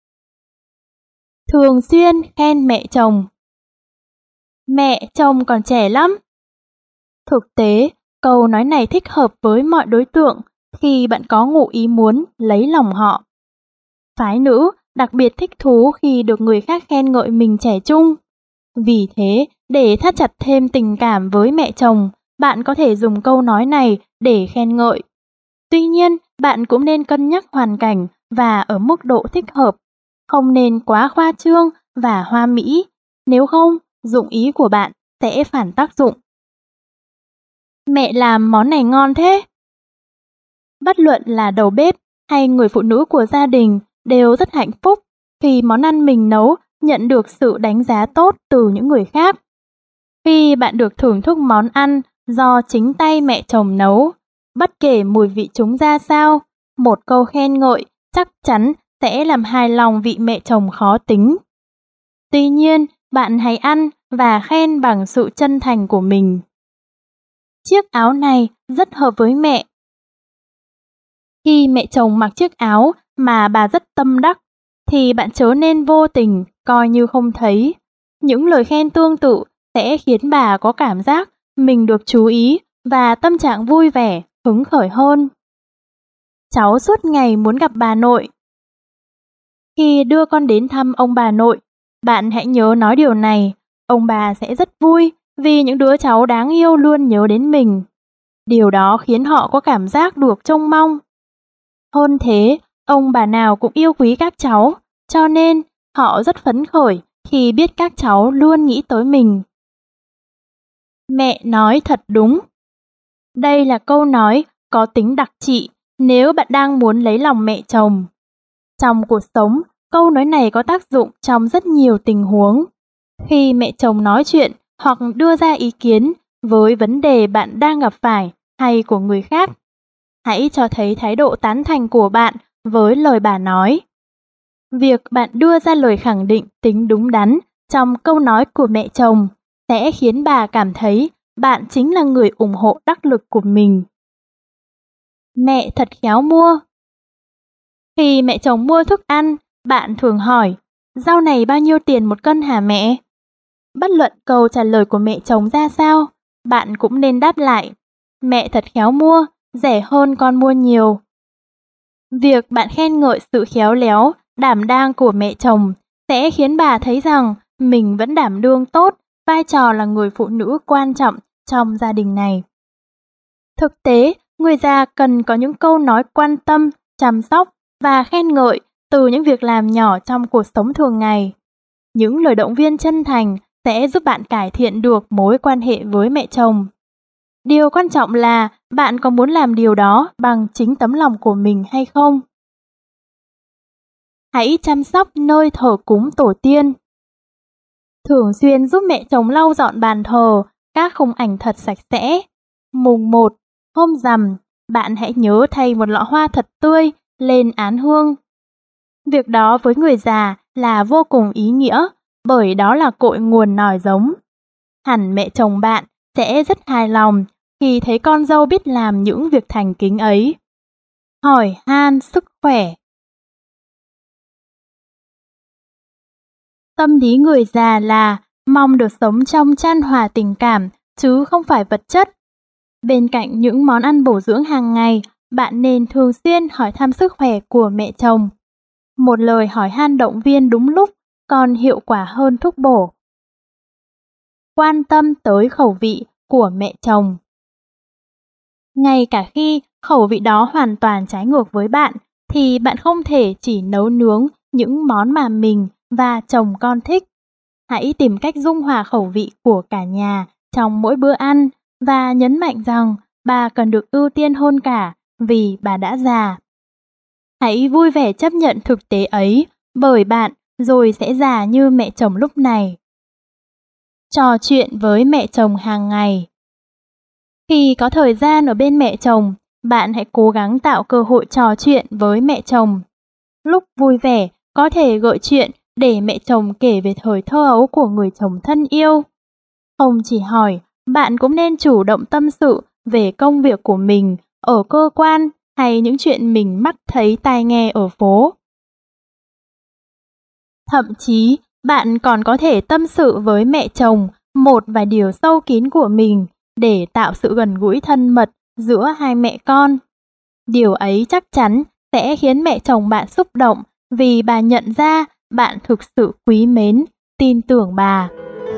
Thường xuyên khen mẹ chồng. Mẹ chồng còn trẻ lắm. Thực tế, câu nói này thích hợp với mọi đối tượng khi bạn có ngụ ý muốn lấy lòng họ. Phái nữ đặc biệt thích thú khi được người khác khen ngợi mình trẻ trung. Vì thế, để thắt chặt thêm tình cảm với mẹ chồng, bạn có thể dùng câu nói này để khen ngợi. Tuy nhiên, bạn cũng nên cân nhắc hoàn cảnh và ở mức độ thích hợp, không nên quá khoa trương và hoa mỹ, nếu không, dụng ý của bạn sẽ phản tác dụng. Mẹ làm món này ngon thế. Bất luận là đầu bếp hay người phụ nữ của gia đình đều rất hạnh phúc khi món ăn mình nấu nhận được sự đánh giá tốt từ những người khác. Khi bạn được thưởng thức món ăn do chính tay mẹ chồng nấu, bất kể mùi vị chúng ra sao, một câu khen ngợi chắc chắn sẽ làm hài lòng vị mẹ chồng khó tính. Tuy nhiên, bạn hãy ăn và khen bằng sự chân thành của mình. Chiếc áo này rất hợp với mẹ. Khi mẹ chồng mặc chiếc áo mà bà rất tâm đắc, thì bạn chớ nên vô tình coi như không thấy. Những lời khen tương tự sẽ khiến bà có cảm giác mình được chú ý và tâm trạng vui vẻ, hứng khởi hơn. Cháu suốt ngày muốn gặp bà nội. Khi đưa con đến thăm ông bà nội, bạn hãy nhớ nói điều này, ông bà sẽ rất vui vì những đứa cháu đáng yêu luôn nhớ đến mình. Điều đó khiến họ có cảm giác được trông mong. Hơn thế, ông bà nào cũng yêu quý các cháu, cho nên họ rất phấn khởi khi biết các cháu luôn nghĩ tới mình. Mẹ nói thật đúng. Đây là câu nói có tính đặc trị nếu bạn đang muốn lấy lòng mẹ chồng. Trong cuộc sống, câu nói này có tác dụng trong rất nhiều tình huống. Khi mẹ chồng nói chuyện hoặc đưa ra ý kiến với vấn đề bạn đang gặp phải hay của người khác, hãy cho thấy thái độ tán thành của bạn với lời bà nói. Việc bạn đưa ra lời khẳng định tính đúng đắn trong câu nói của mẹ chồng sẽ khiến bà cảm thấy bạn chính là người ủng hộ đắc lực của mình. Mẹ thật khéo mua. Khi mẹ chồng mua thức ăn, bạn thường hỏi, rau này bao nhiêu tiền một cân hả mẹ? Bất luận câu trả lời của mẹ chồng ra sao, bạn cũng nên đáp lại, mẹ thật khéo mua, rẻ hơn con mua nhiều. Việc bạn khen ngợi sự khéo léo, đảm đang của mẹ chồng sẽ khiến bà thấy rằng mình vẫn đảm đương tốt vai trò là người phụ nữ quan trọng trong gia đình này. Thực tế, người già cần có những câu nói quan tâm, chăm sóc và khen ngợi từ những việc làm nhỏ trong cuộc sống thường ngày. Những lời động viên chân thành sẽ giúp bạn cải thiện được mối quan hệ với mẹ chồng. Điều quan trọng là bạn có muốn làm điều đó bằng chính tấm lòng của mình hay không? Hãy chăm sóc nơi thờ cúng tổ tiên. Thường xuyên giúp mẹ chồng lau dọn bàn thờ, các khung ảnh thật sạch sẽ. Mùng một, hôm rằm, bạn hãy nhớ thay một lọ hoa thật tươi lên án hương. Việc đó với người già là vô cùng ý nghĩa, bởi đó là cội nguồn nòi giống. Hẳn mẹ chồng bạn sẽ rất hài lòng khi thấy con dâu biết làm những việc thành kính ấy. Hỏi han sức khỏe. Tâm lý người già là mong được sống trong chan hòa tình cảm, chứ không phải vật chất. Bên cạnh những món ăn bổ dưỡng hàng ngày, bạn nên thường xuyên hỏi thăm sức khỏe của mẹ chồng. Một lời hỏi han động viên đúng lúc còn hiệu quả hơn thuốc bổ. Quan tâm tới khẩu vị của mẹ chồng. Ngay cả khi khẩu vị đó hoàn toàn trái ngược với bạn, thì bạn không thể chỉ nấu nướng những món mà mình và chồng con thích. Hãy tìm cách dung hòa khẩu vị của cả nhà trong mỗi bữa ăn và nhấn mạnh rằng bà cần được ưu tiên hơn cả vì bà đã già. Hãy vui vẻ chấp nhận thực tế ấy, bởi bạn rồi sẽ già như mẹ chồng lúc này. Trò chuyện với mẹ chồng hàng ngày. Khi có thời gian ở bên mẹ chồng, bạn hãy cố gắng tạo cơ hội trò chuyện với mẹ chồng. Lúc vui vẻ, có thể gợi chuyện để mẹ chồng kể về thời thơ ấu của người chồng thân yêu. Không chỉ hỏi, bạn cũng nên chủ động tâm sự về công việc của mình ở cơ quan hay những chuyện mình mắt thấy tai nghe ở phố. Thậm chí, bạn còn có thể tâm sự với mẹ chồng một vài điều sâu kín của mình để tạo sự gần gũi thân mật giữa hai mẹ con. Điều ấy chắc chắn sẽ khiến mẹ chồng bạn xúc động vì bà nhận ra bạn thực sự quý mến, tin tưởng bà.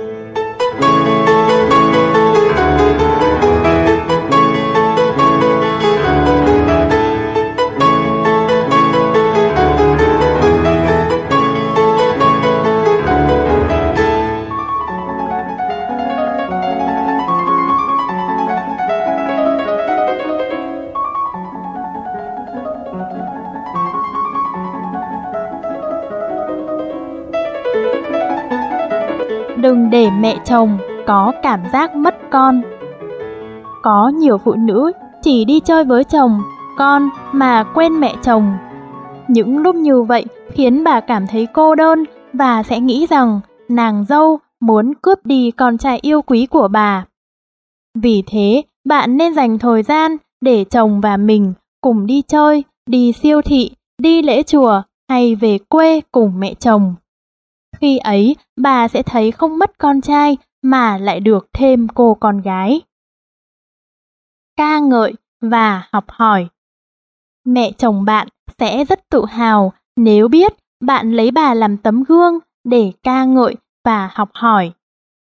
Đừng để mẹ chồng có cảm giác mất con. Có nhiều phụ nữ chỉ đi chơi với chồng, con mà quên mẹ chồng. Những lúc như vậy khiến bà cảm thấy cô đơn và sẽ nghĩ rằng nàng dâu muốn cướp đi con trai yêu quý của bà. Vì thế, bạn nên dành thời gian để chồng và mình cùng đi chơi, đi siêu thị, đi lễ chùa hay về quê cùng mẹ chồng. Khi ấy, bà sẽ thấy không mất con trai mà lại được thêm cô con gái. Ca ngợi và học hỏi. Mẹ chồng bạn sẽ rất tự hào nếu biết bạn lấy bà làm tấm gương để ca ngợi và học hỏi.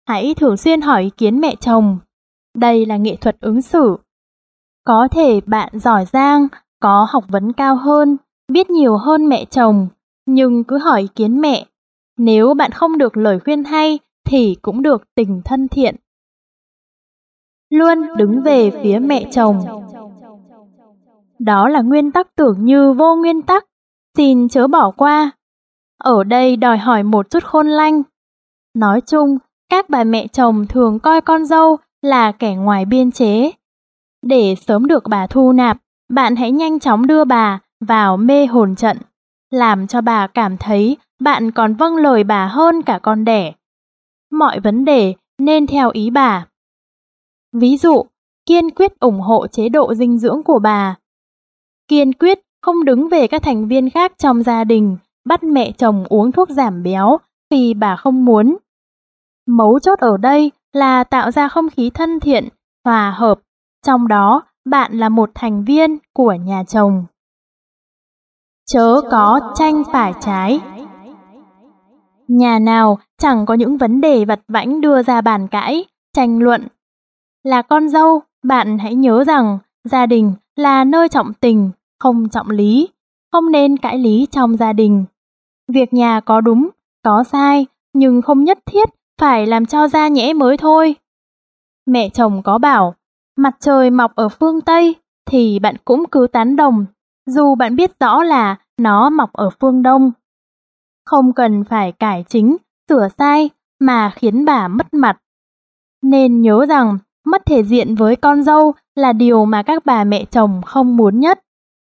hãy thường xuyên hỏi ý kiến mẹ chồng. Đây là nghệ thuật ứng xử. Có thể bạn giỏi giang, có học vấn cao hơn, biết nhiều hơn mẹ chồng, nhưng cứ hỏi ý kiến mẹ. Nếu bạn không được lời khuyên hay thì cũng được tình thân thiện. Luôn đứng về phía mẹ chồng. Đó là nguyên tắc tưởng như vô nguyên tắc, xin chớ bỏ qua. Ở đây đòi hỏi một chút khôn lanh. Nói chung, các bà mẹ chồng thường coi con dâu là kẻ ngoài biên chế. Để sớm được bà thu nạp, bạn hãy nhanh chóng đưa bà vào mê hồn trận, làm cho bà cảm thấy bạn còn vâng lời bà hơn cả con đẻ. Mọi vấn đề nên theo ý bà. Ví dụ, kiên quyết ủng hộ chế độ dinh dưỡng của bà. Kiên quyết không đứng về các thành viên khác trong gia đình, bắt mẹ chồng uống thuốc giảm béo vì bà không muốn. Mấu chốt ở đây là tạo ra không khí thân thiện, hòa hợp, trong đó bạn là một thành viên của nhà chồng. Chớ có tranh phải trái. Nhà nào chẳng có những vấn đề vặt vãnh đưa ra bàn cãi, tranh luận. Là con dâu, bạn hãy nhớ rằng gia đình là nơi trọng tình, không trọng lý, không nên cãi lý trong gia đình. Việc nhà có đúng, có sai, nhưng không nhất thiết phải làm cho ra nhẽ mới thôi. Mẹ chồng có bảo, mặt trời mọc ở phương Tây, thì bạn cũng cứ tán đồng, dù bạn biết rõ là nó mọc ở phương Đông. Không cần phải cải chính, sửa sai mà khiến bà mất mặt. Nên nhớ rằng mất thể diện với con dâu là điều mà các bà mẹ chồng không muốn nhất.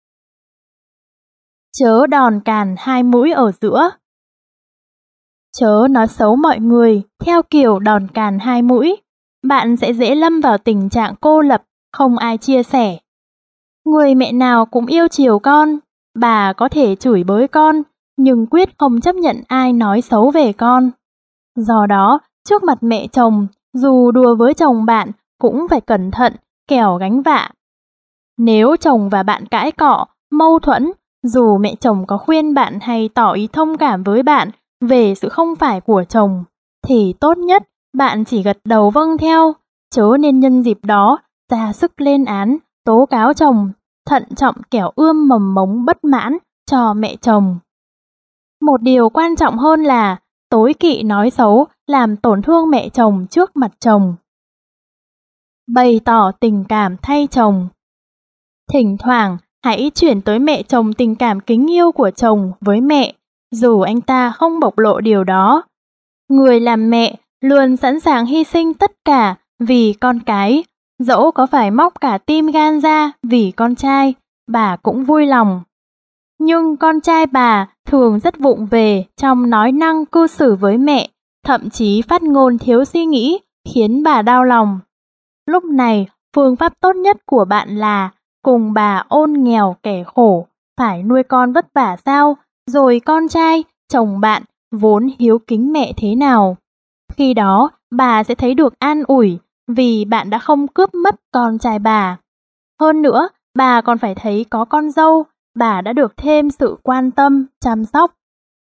Chớ đòn càn hai mũi ở giữa. Chớ nói xấu mọi người theo kiểu đòn càn hai mũi. Bạn sẽ dễ lâm vào tình trạng cô lập, không ai chia sẻ. Người mẹ nào cũng yêu chiều con, bà có thể chửi bới con, nhưng quyết không chấp nhận ai nói xấu về con. Do đó, trước mặt mẹ chồng, dù đùa với chồng bạn cũng phải cẩn thận, kẻo gánh vạ. Nếu chồng và bạn cãi cọ, mâu thuẫn, dù mẹ chồng có khuyên bạn hay tỏ ý thông cảm với bạn về sự không phải của chồng, thì tốt nhất bạn chỉ gật đầu vâng theo, chớ nên nhân dịp đó ra sức lên án, tố cáo chồng, thận trọng kẻo ươm mầm mống bất mãn cho mẹ chồng. Một điều quan trọng hơn là tối kỵ nói xấu làm tổn thương mẹ chồng trước mặt chồng. Bày tỏ tình cảm thay chồng. Thỉnh thoảng hãy chuyển tới mẹ chồng tình cảm kính yêu của chồng với mẹ, dù anh ta không bộc lộ điều đó. Người làm mẹ luôn sẵn sàng hy sinh tất cả vì con cái, dẫu có phải móc cả tim gan ra vì con trai, bà cũng vui lòng. Nhưng con trai bà thường rất vụng về trong nói năng cư xử với mẹ, thậm chí phát ngôn thiếu suy nghĩ, khiến bà đau lòng. Lúc này, phương pháp tốt nhất của bạn là cùng bà ôn nghèo kẻ khổ, phải nuôi con vất vả sao, rồi con trai, chồng bạn, vốn hiếu kính mẹ thế nào. Khi đó, bà sẽ thấy được an ủi, vì bạn đã không cướp mất con trai bà. Hơn nữa, bà còn phải thấy có con dâu, bà đã được thêm sự quan tâm, chăm sóc.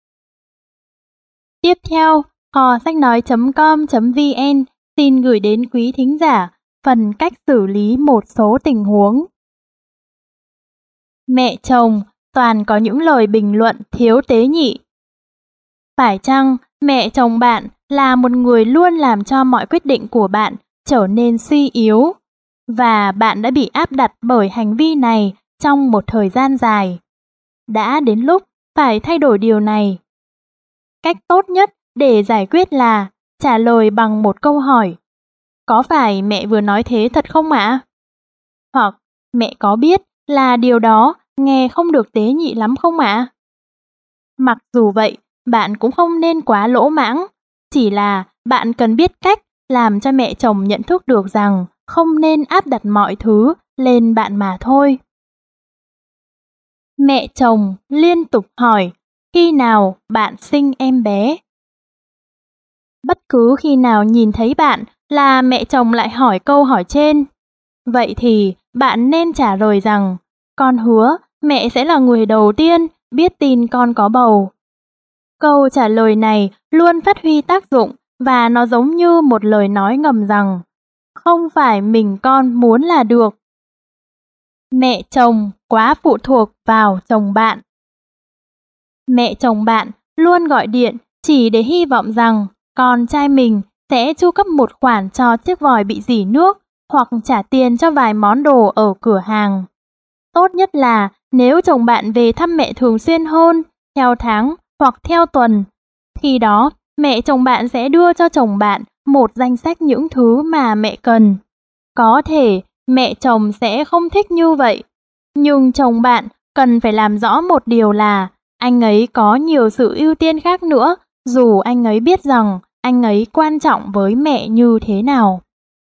Tiếp theo, kho sách nói chấm com chấm vn xin gửi đến quý thính giả phần cách xử lý một số tình huống. Mẹ chồng toàn có những lời bình luận thiếu tế nhị. Phải chăng mẹ chồng bạn là một người luôn làm cho mọi quyết định của bạn trở nên suy yếu, và bạn đã bị áp đặt bởi hành vi này trong một thời gian dài? Đã đến lúc phải thay đổi điều này. Cách tốt nhất để giải quyết là trả lời bằng một câu hỏi. Có phải mẹ vừa nói thế thật không ạ? Hoặc mẹ có biết là điều đó nghe không được tế nhị lắm không ạ? Mặc dù vậy, bạn cũng không nên quá lỗ mãng, chỉ là bạn cần biết cách làm cho mẹ chồng nhận thức được rằng không nên áp đặt mọi thứ lên bạn mà thôi. Mẹ chồng liên tục hỏi, khi nào bạn sinh em bé? Bất cứ khi nào nhìn thấy bạn là mẹ chồng lại hỏi câu hỏi trên. Vậy thì bạn nên trả lời rằng, con hứa mẹ sẽ là người đầu tiên biết tin con có bầu. Câu trả lời này luôn phát huy tác dụng và nó giống như một lời nói ngầm rằng không phải mình con muốn là được. Mẹ chồng quá phụ thuộc vào chồng bạn. Mẹ chồng bạn luôn gọi điện chỉ để hy vọng rằng con trai mình sẽ chu cấp một khoản cho chiếc vòi bị rỉ nước hoặc trả tiền cho vài món đồ ở cửa hàng. Tốt nhất là nếu chồng bạn về thăm mẹ thường xuyên hơn, theo tháng hoặc theo tuần, khi đó mẹ chồng bạn sẽ đưa cho chồng bạn một danh sách những thứ mà mẹ cần. Có thể mẹ chồng sẽ không thích như vậy, nhưng chồng bạn cần phải làm rõ một điều là anh ấy có nhiều sự ưu tiên khác nữa, dù anh ấy biết rằng anh ấy quan trọng với mẹ như thế nào.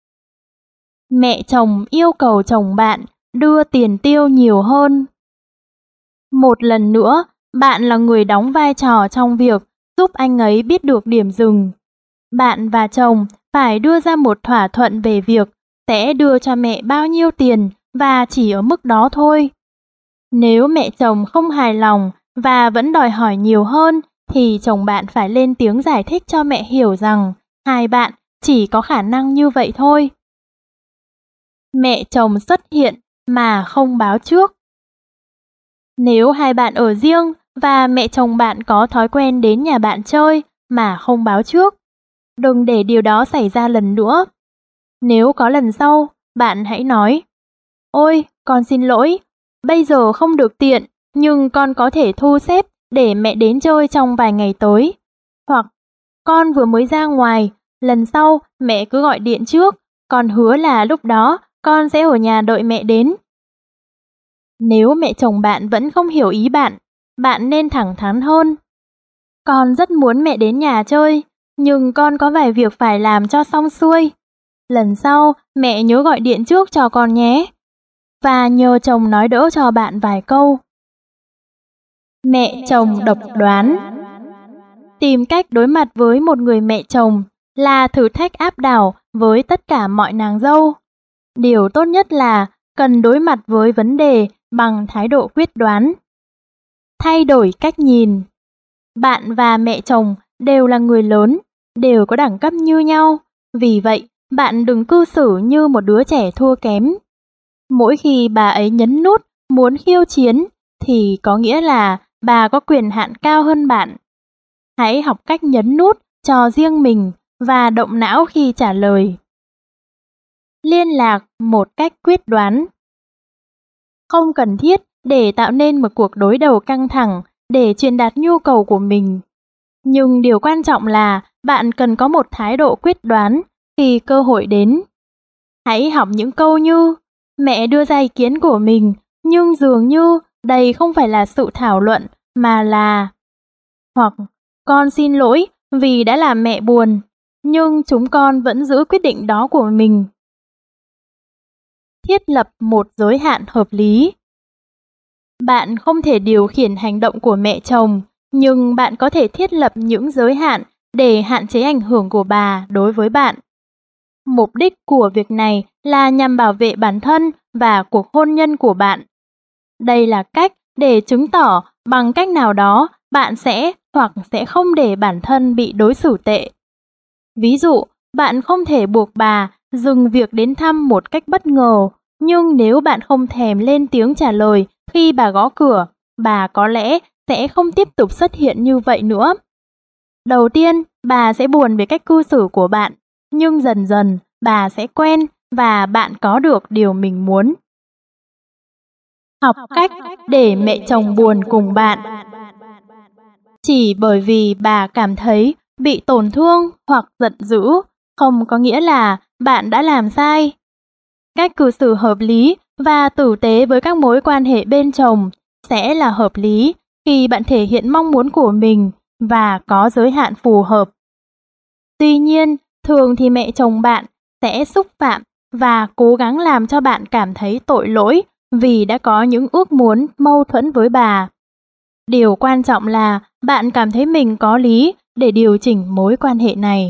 Mẹ chồng yêu cầu chồng bạn đưa tiền tiêu nhiều hơn. Một lần nữa, bạn là người đóng vai trò trong việc giúp anh ấy biết được điểm dừng. Bạn và chồng phải đưa ra một thỏa thuận về việc sẽ đưa cho mẹ bao nhiêu tiền và chỉ ở mức đó thôi. Nếu mẹ chồng không hài lòng và vẫn đòi hỏi nhiều hơn, thì chồng bạn phải lên tiếng giải thích cho mẹ hiểu rằng hai bạn chỉ có khả năng như vậy thôi. Mẹ chồng xuất hiện mà không báo trước. Nếu hai bạn ở riêng và mẹ chồng bạn có thói quen đến nhà bạn chơi mà không báo trước, đừng để điều đó xảy ra lần nữa. Nếu có lần sau, bạn hãy nói: "Ôi, con xin lỗi, bây giờ không được tiện, nhưng con có thể thu xếp để mẹ đến chơi trong vài ngày tới." Hoặc: "Con vừa mới ra ngoài, lần sau mẹ cứ gọi điện trước, con hứa là lúc đó con sẽ ở nhà đợi mẹ đến." Nếu mẹ chồng bạn vẫn không hiểu ý bạn, bạn nên thẳng thắn hơn. "Con rất muốn mẹ đến nhà chơi, nhưng con có vài việc phải làm cho xong xuôi. Lần sau mẹ nhớ gọi điện trước cho con nhé." Và nhờ chồng nói đỡ cho bạn vài câu. Mẹ chồng độc đoán. Tìm cách đối mặt với một người mẹ chồng là thử thách áp đảo với tất cả mọi nàng dâu. Điều tốt nhất là cần đối mặt với vấn đề bằng thái độ quyết đoán. Thay đổi cách nhìn. Bạn và mẹ chồng đều là người lớn, đều có đẳng cấp như nhau, vì vậy bạn đừng cư xử như một đứa trẻ thua kém. Mỗi khi bà ấy nhấn nút muốn khiêu chiến thì có nghĩa là bà có quyền hạn cao hơn bạn. Hãy học cách nhấn nút cho riêng mình và động não khi trả lời. Liên lạc một cách quyết đoán. Không cần thiết để tạo nên một cuộc đối đầu căng thẳng để truyền đạt nhu cầu của mình. Nhưng điều quan trọng là bạn cần có một thái độ quyết đoán khi cơ hội đến. Hãy học những câu như: "Mẹ đưa ra ý kiến của mình, nhưng dường như đây không phải là sự thảo luận mà là..." Hoặc "Con xin lỗi vì đã làm mẹ buồn, nhưng chúng con vẫn giữ quyết định đó của mình." Thiết lập một giới hạn hợp lý. Bạn không thể điều khiển hành động của mẹ chồng, nhưng bạn có thể thiết lập những giới hạn để hạn chế ảnh hưởng của bà đối với bạn. Mục đích của việc này là nhằm bảo vệ bản thân và cuộc hôn nhân của bạn. Đây là cách để chứng tỏ bằng cách nào đó bạn sẽ hoặc sẽ không để bản thân bị đối xử tệ. Ví dụ, bạn không thể buộc bà dừng việc đến thăm một cách bất ngờ, nhưng nếu bạn không thèm lên tiếng trả lời khi bà gõ cửa, bà có lẽ sẽ không tiếp tục xuất hiện như vậy nữa. Đầu tiên, bà sẽ buồn về cách cư xử của bạn, nhưng dần dần bà sẽ quen và bạn có được điều mình muốn. Học cách để mẹ chồng buồn cùng bạn. Chỉ bởi vì bà cảm thấy bị tổn thương hoặc giận dữ, không có nghĩa là bạn đã làm sai. Cách cư xử hợp lý và tử tế với các mối quan hệ bên chồng sẽ là hợp lý khi bạn thể hiện mong muốn của mình và có giới hạn phù hợp. Tuy nhiên, thường thì mẹ chồng bạn sẽ xúc phạm và cố gắng làm cho bạn cảm thấy tội lỗi vì đã có những ước muốn mâu thuẫn với bà. Điều quan trọng là bạn cảm thấy mình có lý để điều chỉnh mối quan hệ này.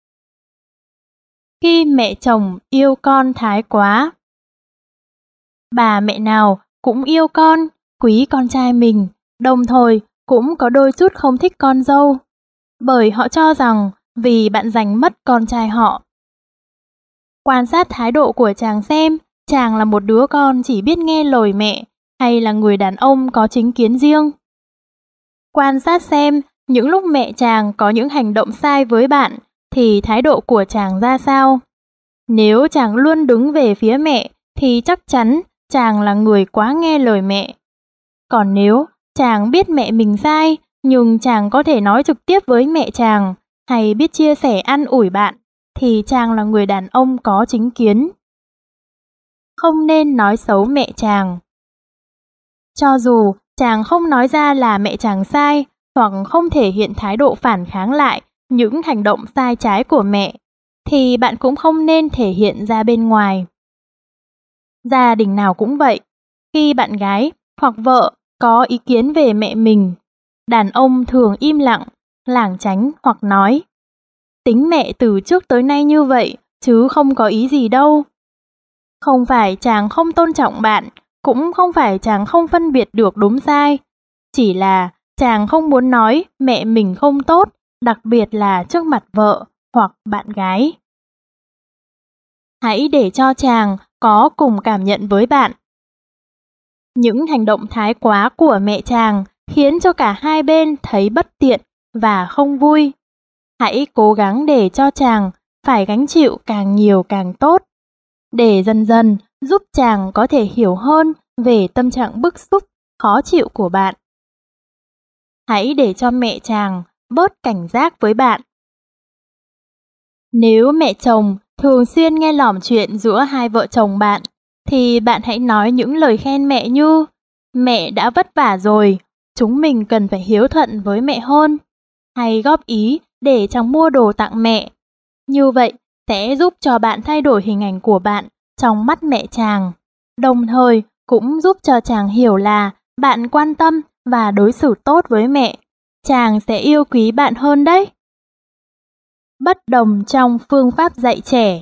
Khi mẹ chồng yêu con thái quá. Bà mẹ nào cũng yêu con, quý con trai mình, đồng thời cũng có đôi chút không thích con dâu. Bởi họ cho rằng vì bạn giành mất con trai họ. Quan sát thái độ của chàng xem, chàng là một đứa con chỉ biết nghe lời mẹ hay là người đàn ông có chính kiến riêng. Quan sát xem, những lúc mẹ chàng có những hành động sai với bạn thì thái độ của chàng ra sao. Nếu chàng luôn đứng về phía mẹ thì chắc chắn chàng là người quá nghe lời mẹ. Còn nếu chàng biết mẹ mình sai nhưng chàng có thể nói trực tiếp với mẹ chàng hay biết chia sẻ an ủi bạn thì chàng là người đàn ông có chính kiến. Không nên nói xấu mẹ chàng. Cho dù chàng không nói ra là mẹ chàng sai hoặc không thể hiện thái độ phản kháng lại những hành động sai trái của mẹ, thì bạn cũng không nên thể hiện ra bên ngoài. Gia đình nào cũng vậy, khi bạn gái hoặc vợ có ý kiến về mẹ mình, đàn ông thường im lặng, lảng tránh hoặc nói: tính mẹ từ trước tới nay như vậy, chứ không có ý gì đâu. Không phải chàng không tôn trọng bạn, cũng không phải chàng không phân biệt được đúng sai, chỉ là chàng không muốn nói mẹ mình không tốt, đặc biệt là trước mặt vợ hoặc bạn gái. Hãy để cho chàng có cùng cảm nhận với bạn. Những hành động thái quá của mẹ chàng khiến cho cả hai bên thấy bất tiện và không vui. Hãy cố gắng để cho chàng phải gánh chịu càng nhiều càng tốt, để dần dần giúp chàng có thể hiểu hơn về tâm trạng bức xúc, khó chịu của bạn. Hãy để cho mẹ chàng bớt cảnh giác với bạn. Nếu mẹ chồng thường xuyên nghe lỏm chuyện giữa hai vợ chồng bạn, thì bạn hãy nói những lời khen mẹ như: mẹ đã vất vả rồi, chúng mình cần phải hiếu thuận với mẹ hơn, hay góp ý để chàng mua đồ tặng mẹ. Như vậy sẽ giúp cho bạn thay đổi hình ảnh của bạn trong mắt mẹ chàng, đồng thời cũng giúp cho chàng hiểu là bạn quan tâm và đối xử tốt với mẹ. Chàng sẽ yêu quý bạn hơn đấy. Bất đồng trong phương pháp dạy trẻ.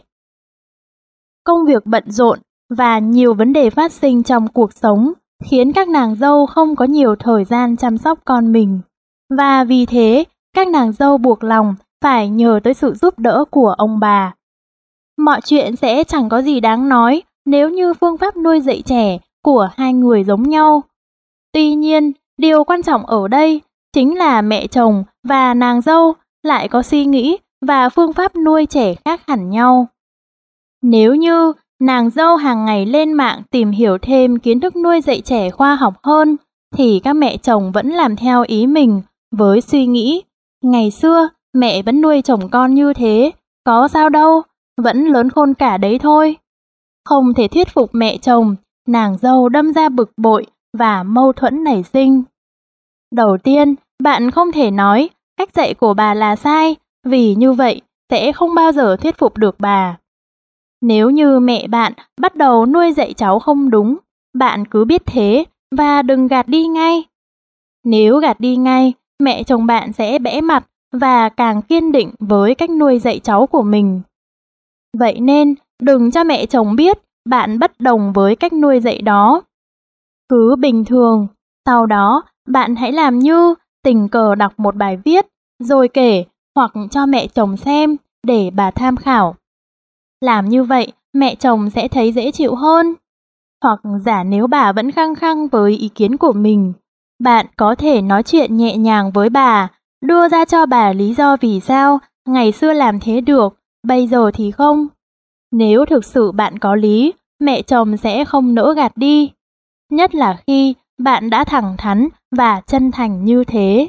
Công việc bận rộn và nhiều vấn đề phát sinh trong cuộc sống khiến các nàng dâu không có nhiều thời gian chăm sóc con mình. Và vì thế, các nàng dâu buộc lòng phải nhờ tới sự giúp đỡ của ông bà. Mọi chuyện sẽ chẳng có gì đáng nói nếu như phương pháp nuôi dạy trẻ của hai người giống nhau. Tuy nhiên, điều quan trọng ở đây chính là mẹ chồng và nàng dâu lại có suy nghĩ và phương pháp nuôi trẻ khác hẳn nhau. Nếu như nàng dâu hàng ngày lên mạng tìm hiểu thêm kiến thức nuôi dạy trẻ khoa học hơn, thì các mẹ chồng vẫn làm theo ý mình với suy nghĩ: ngày xưa mẹ vẫn nuôi chồng con như thế, có sao đâu, vẫn lớn khôn cả đấy thôi. Không thể thuyết phục mẹ chồng, nàng dâu đâm ra bực bội và mâu thuẫn nảy sinh. Đầu tiên, bạn không thể nói cách dạy của bà là sai, vì như vậy sẽ không bao giờ thuyết phục được bà. Nếu như mẹ bạn bắt đầu nuôi dạy cháu không đúng, bạn cứ biết thế và đừng gạt đi ngay. Nếu gạt đi ngay, mẹ chồng bạn sẽ bẽ mặt và càng kiên định với cách nuôi dạy cháu của mình. Vậy nên, đừng cho mẹ chồng biết bạn bất đồng với cách nuôi dạy đó. Cứ bình thường, sau đó bạn hãy làm như tình cờ đọc một bài viết, rồi kể hoặc cho mẹ chồng xem để bà tham khảo. Làm như vậy, mẹ chồng sẽ thấy dễ chịu hơn. Hoặc giả nếu bà vẫn khăng khăng với ý kiến của mình, bạn có thể nói chuyện nhẹ nhàng với bà, đưa ra cho bà lý do vì sao ngày xưa làm thế được, bây giờ thì không. Nếu thực sự bạn có lý, mẹ chồng sẽ không nỡ gạt đi. Nhất là khi bạn đã thẳng thắn và chân thành như thế.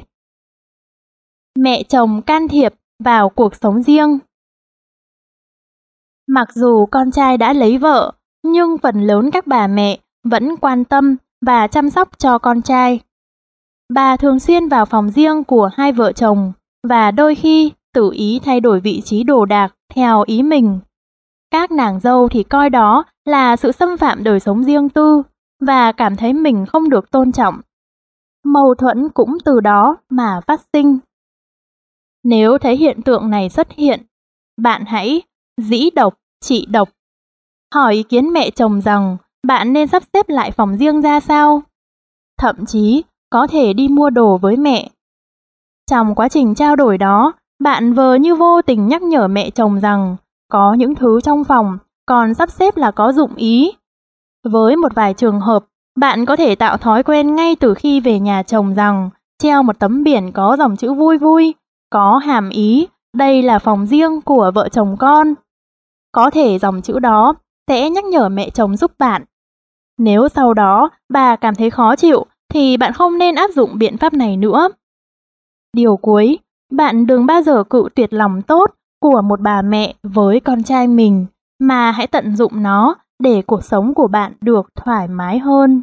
Mẹ chồng can thiệp vào cuộc sống riêng. Mặc dù con trai đã lấy vợ, nhưng phần lớn các bà mẹ vẫn quan tâm và chăm sóc cho con trai. Bà thường xuyên vào phòng riêng của hai vợ chồng và đôi khi tự ý thay đổi vị trí đồ đạc theo ý mình. Các nàng dâu thì coi đó là sự xâm phạm đời sống riêng tư và cảm thấy mình không được tôn trọng. Mâu thuẫn cũng từ đó mà phát sinh. Nếu thấy hiện tượng này xuất hiện, bạn hãy dĩ độc trị độc. Hỏi ý kiến mẹ chồng rằng bạn nên sắp xếp lại phòng riêng ra sao. Thậm chí có thể đi mua đồ với mẹ. Trong quá trình trao đổi đó, bạn vờ như vô tình nhắc nhở mẹ chồng rằng có những thứ trong phòng còn sắp xếp là có dụng ý. Với một vài trường hợp, bạn có thể tạo thói quen ngay từ khi về nhà chồng rằng treo một tấm biển có dòng chữ vui vui, có hàm ý đây là phòng riêng của vợ chồng con. Có thể dòng chữ đó sẽ nhắc nhở mẹ chồng giúp bạn. Nếu sau đó bà cảm thấy khó chịu thì bạn không nên áp dụng biện pháp này nữa. Điều cuối, bạn đừng bao giờ cự tuyệt lòng tốt của một bà mẹ với con trai mình, mà hãy tận dụng nó để cuộc sống của bạn được thoải mái hơn.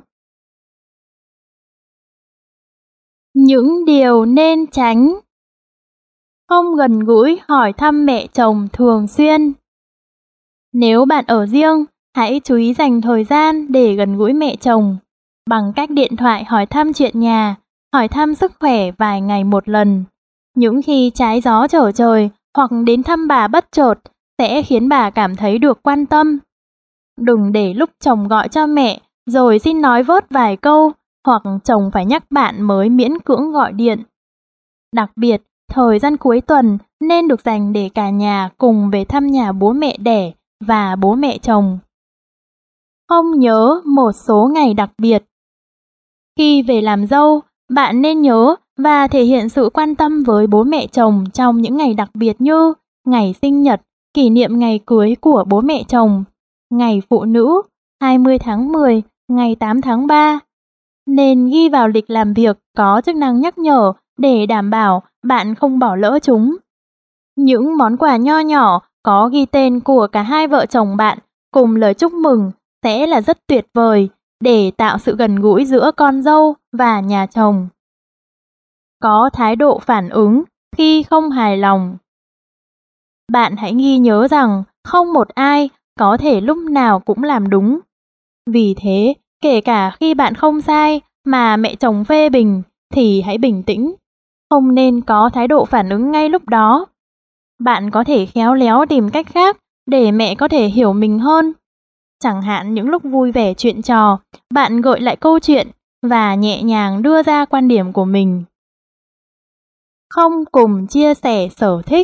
Những điều nên tránh: không gần gũi hỏi thăm mẹ chồng thường xuyên. Nếu bạn ở riêng, hãy chú ý dành thời gian để gần gũi mẹ chồng bằng cách điện thoại hỏi thăm chuyện nhà, hỏi thăm sức khỏe vài ngày một lần. Những khi trái gió trở trời hoặc đến thăm bà bất chợt sẽ khiến bà cảm thấy được quan tâm. Đừng để lúc chồng gọi cho mẹ rồi xin nói vớt vài câu, hoặc chồng phải nhắc bạn mới miễn cưỡng gọi điện. Đặc biệt, thời gian cuối tuần nên được dành để cả nhà cùng về thăm nhà bố mẹ đẻ và bố mẹ chồng. Không nhớ một số ngày đặc biệt. Khi về làm dâu, bạn nên nhớ và thể hiện sự quan tâm với bố mẹ chồng trong những ngày đặc biệt như ngày sinh nhật, kỷ niệm ngày cưới của bố mẹ chồng, ngày phụ nữ, hai mươi tháng mười, ngày tám tháng ba. Nên ghi vào lịch làm việc có chức năng nhắc nhở để đảm bảo bạn không bỏ lỡ chúng. Những món quà nho nhỏ có ghi tên của cả hai vợ chồng bạn cùng lời chúc mừng sẽ là rất tuyệt vời để tạo sự gần gũi giữa con dâu và nhà chồng. Có thái độ phản ứng khi không hài lòng. Bạn hãy ghi nhớ rằng không một ai có thể lúc nào cũng làm đúng. Vì thế, kể cả khi bạn không sai mà mẹ chồng phê bình thì hãy bình tĩnh, không nên có thái độ phản ứng ngay lúc đó. Bạn có thể khéo léo tìm cách khác để mẹ có thể hiểu mình hơn. Chẳng hạn những lúc vui vẻ chuyện trò, bạn gợi lại câu chuyện và nhẹ nhàng đưa ra quan điểm của mình. Không cùng chia sẻ sở thích.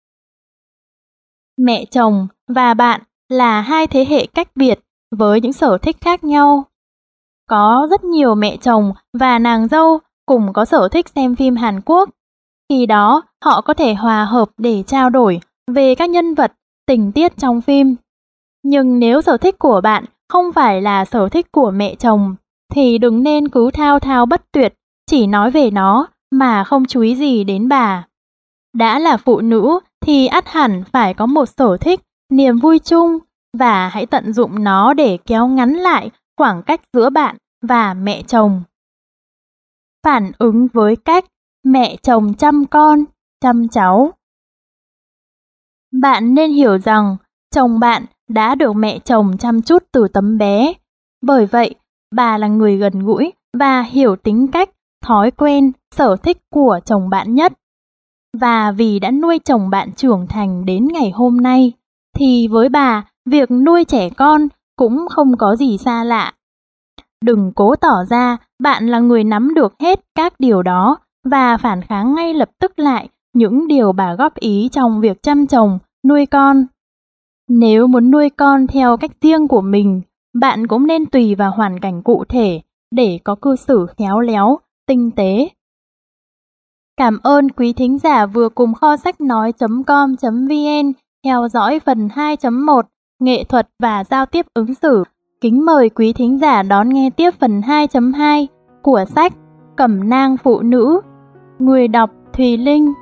Mẹ chồng và bạn là hai thế hệ cách biệt với những sở thích khác nhau. Có rất nhiều mẹ chồng và nàng dâu cùng có sở thích xem phim Hàn Quốc. Khi đó, họ có thể hòa hợp để trao đổi về các nhân vật, tình tiết trong phim. Nhưng nếu sở thích của bạn không phải là sở thích của mẹ chồng, thì đừng nên cứ thao thao bất tuyệt, chỉ nói về nó mà không chú ý gì đến bà. Đã là phụ nữ thì ắt hẳn phải có một sở thích, niềm vui chung, và hãy tận dụng nó để kéo ngắn lại khoảng cách giữa bạn và mẹ chồng. Phản ứng với cách mẹ chồng chăm con, chăm cháu. Bạn nên hiểu rằng chồng bạn đã được mẹ chồng chăm chút từ tấm bé. Bởi vậy, bà là người gần gũi và hiểu tính cách, thói quen, sở thích của chồng bạn nhất. Và vì đã nuôi chồng bạn trưởng thành đến ngày hôm nay, thì với bà, việc nuôi trẻ con cũng không có gì xa lạ. Đừng cố tỏ ra bạn là người nắm được hết các điều đó và phản kháng ngay lập tức lại những điều bà góp ý trong việc chăm chồng, nuôi con. Nếu muốn nuôi con theo cách riêng của mình, bạn cũng nên tùy vào hoàn cảnh cụ thể để có cư xử khéo léo, tinh tế. Cảm ơn quý thính giả vừa cùng kho sách nói chấm com chấm vn theo dõi phần hai chấm một Nghệ thuật và giao tiếp ứng xử. Kính mời quý thính giả đón nghe tiếp phần hai chấm hai của sách Cẩm nang phụ nữ. Người đọc Thùy Linh.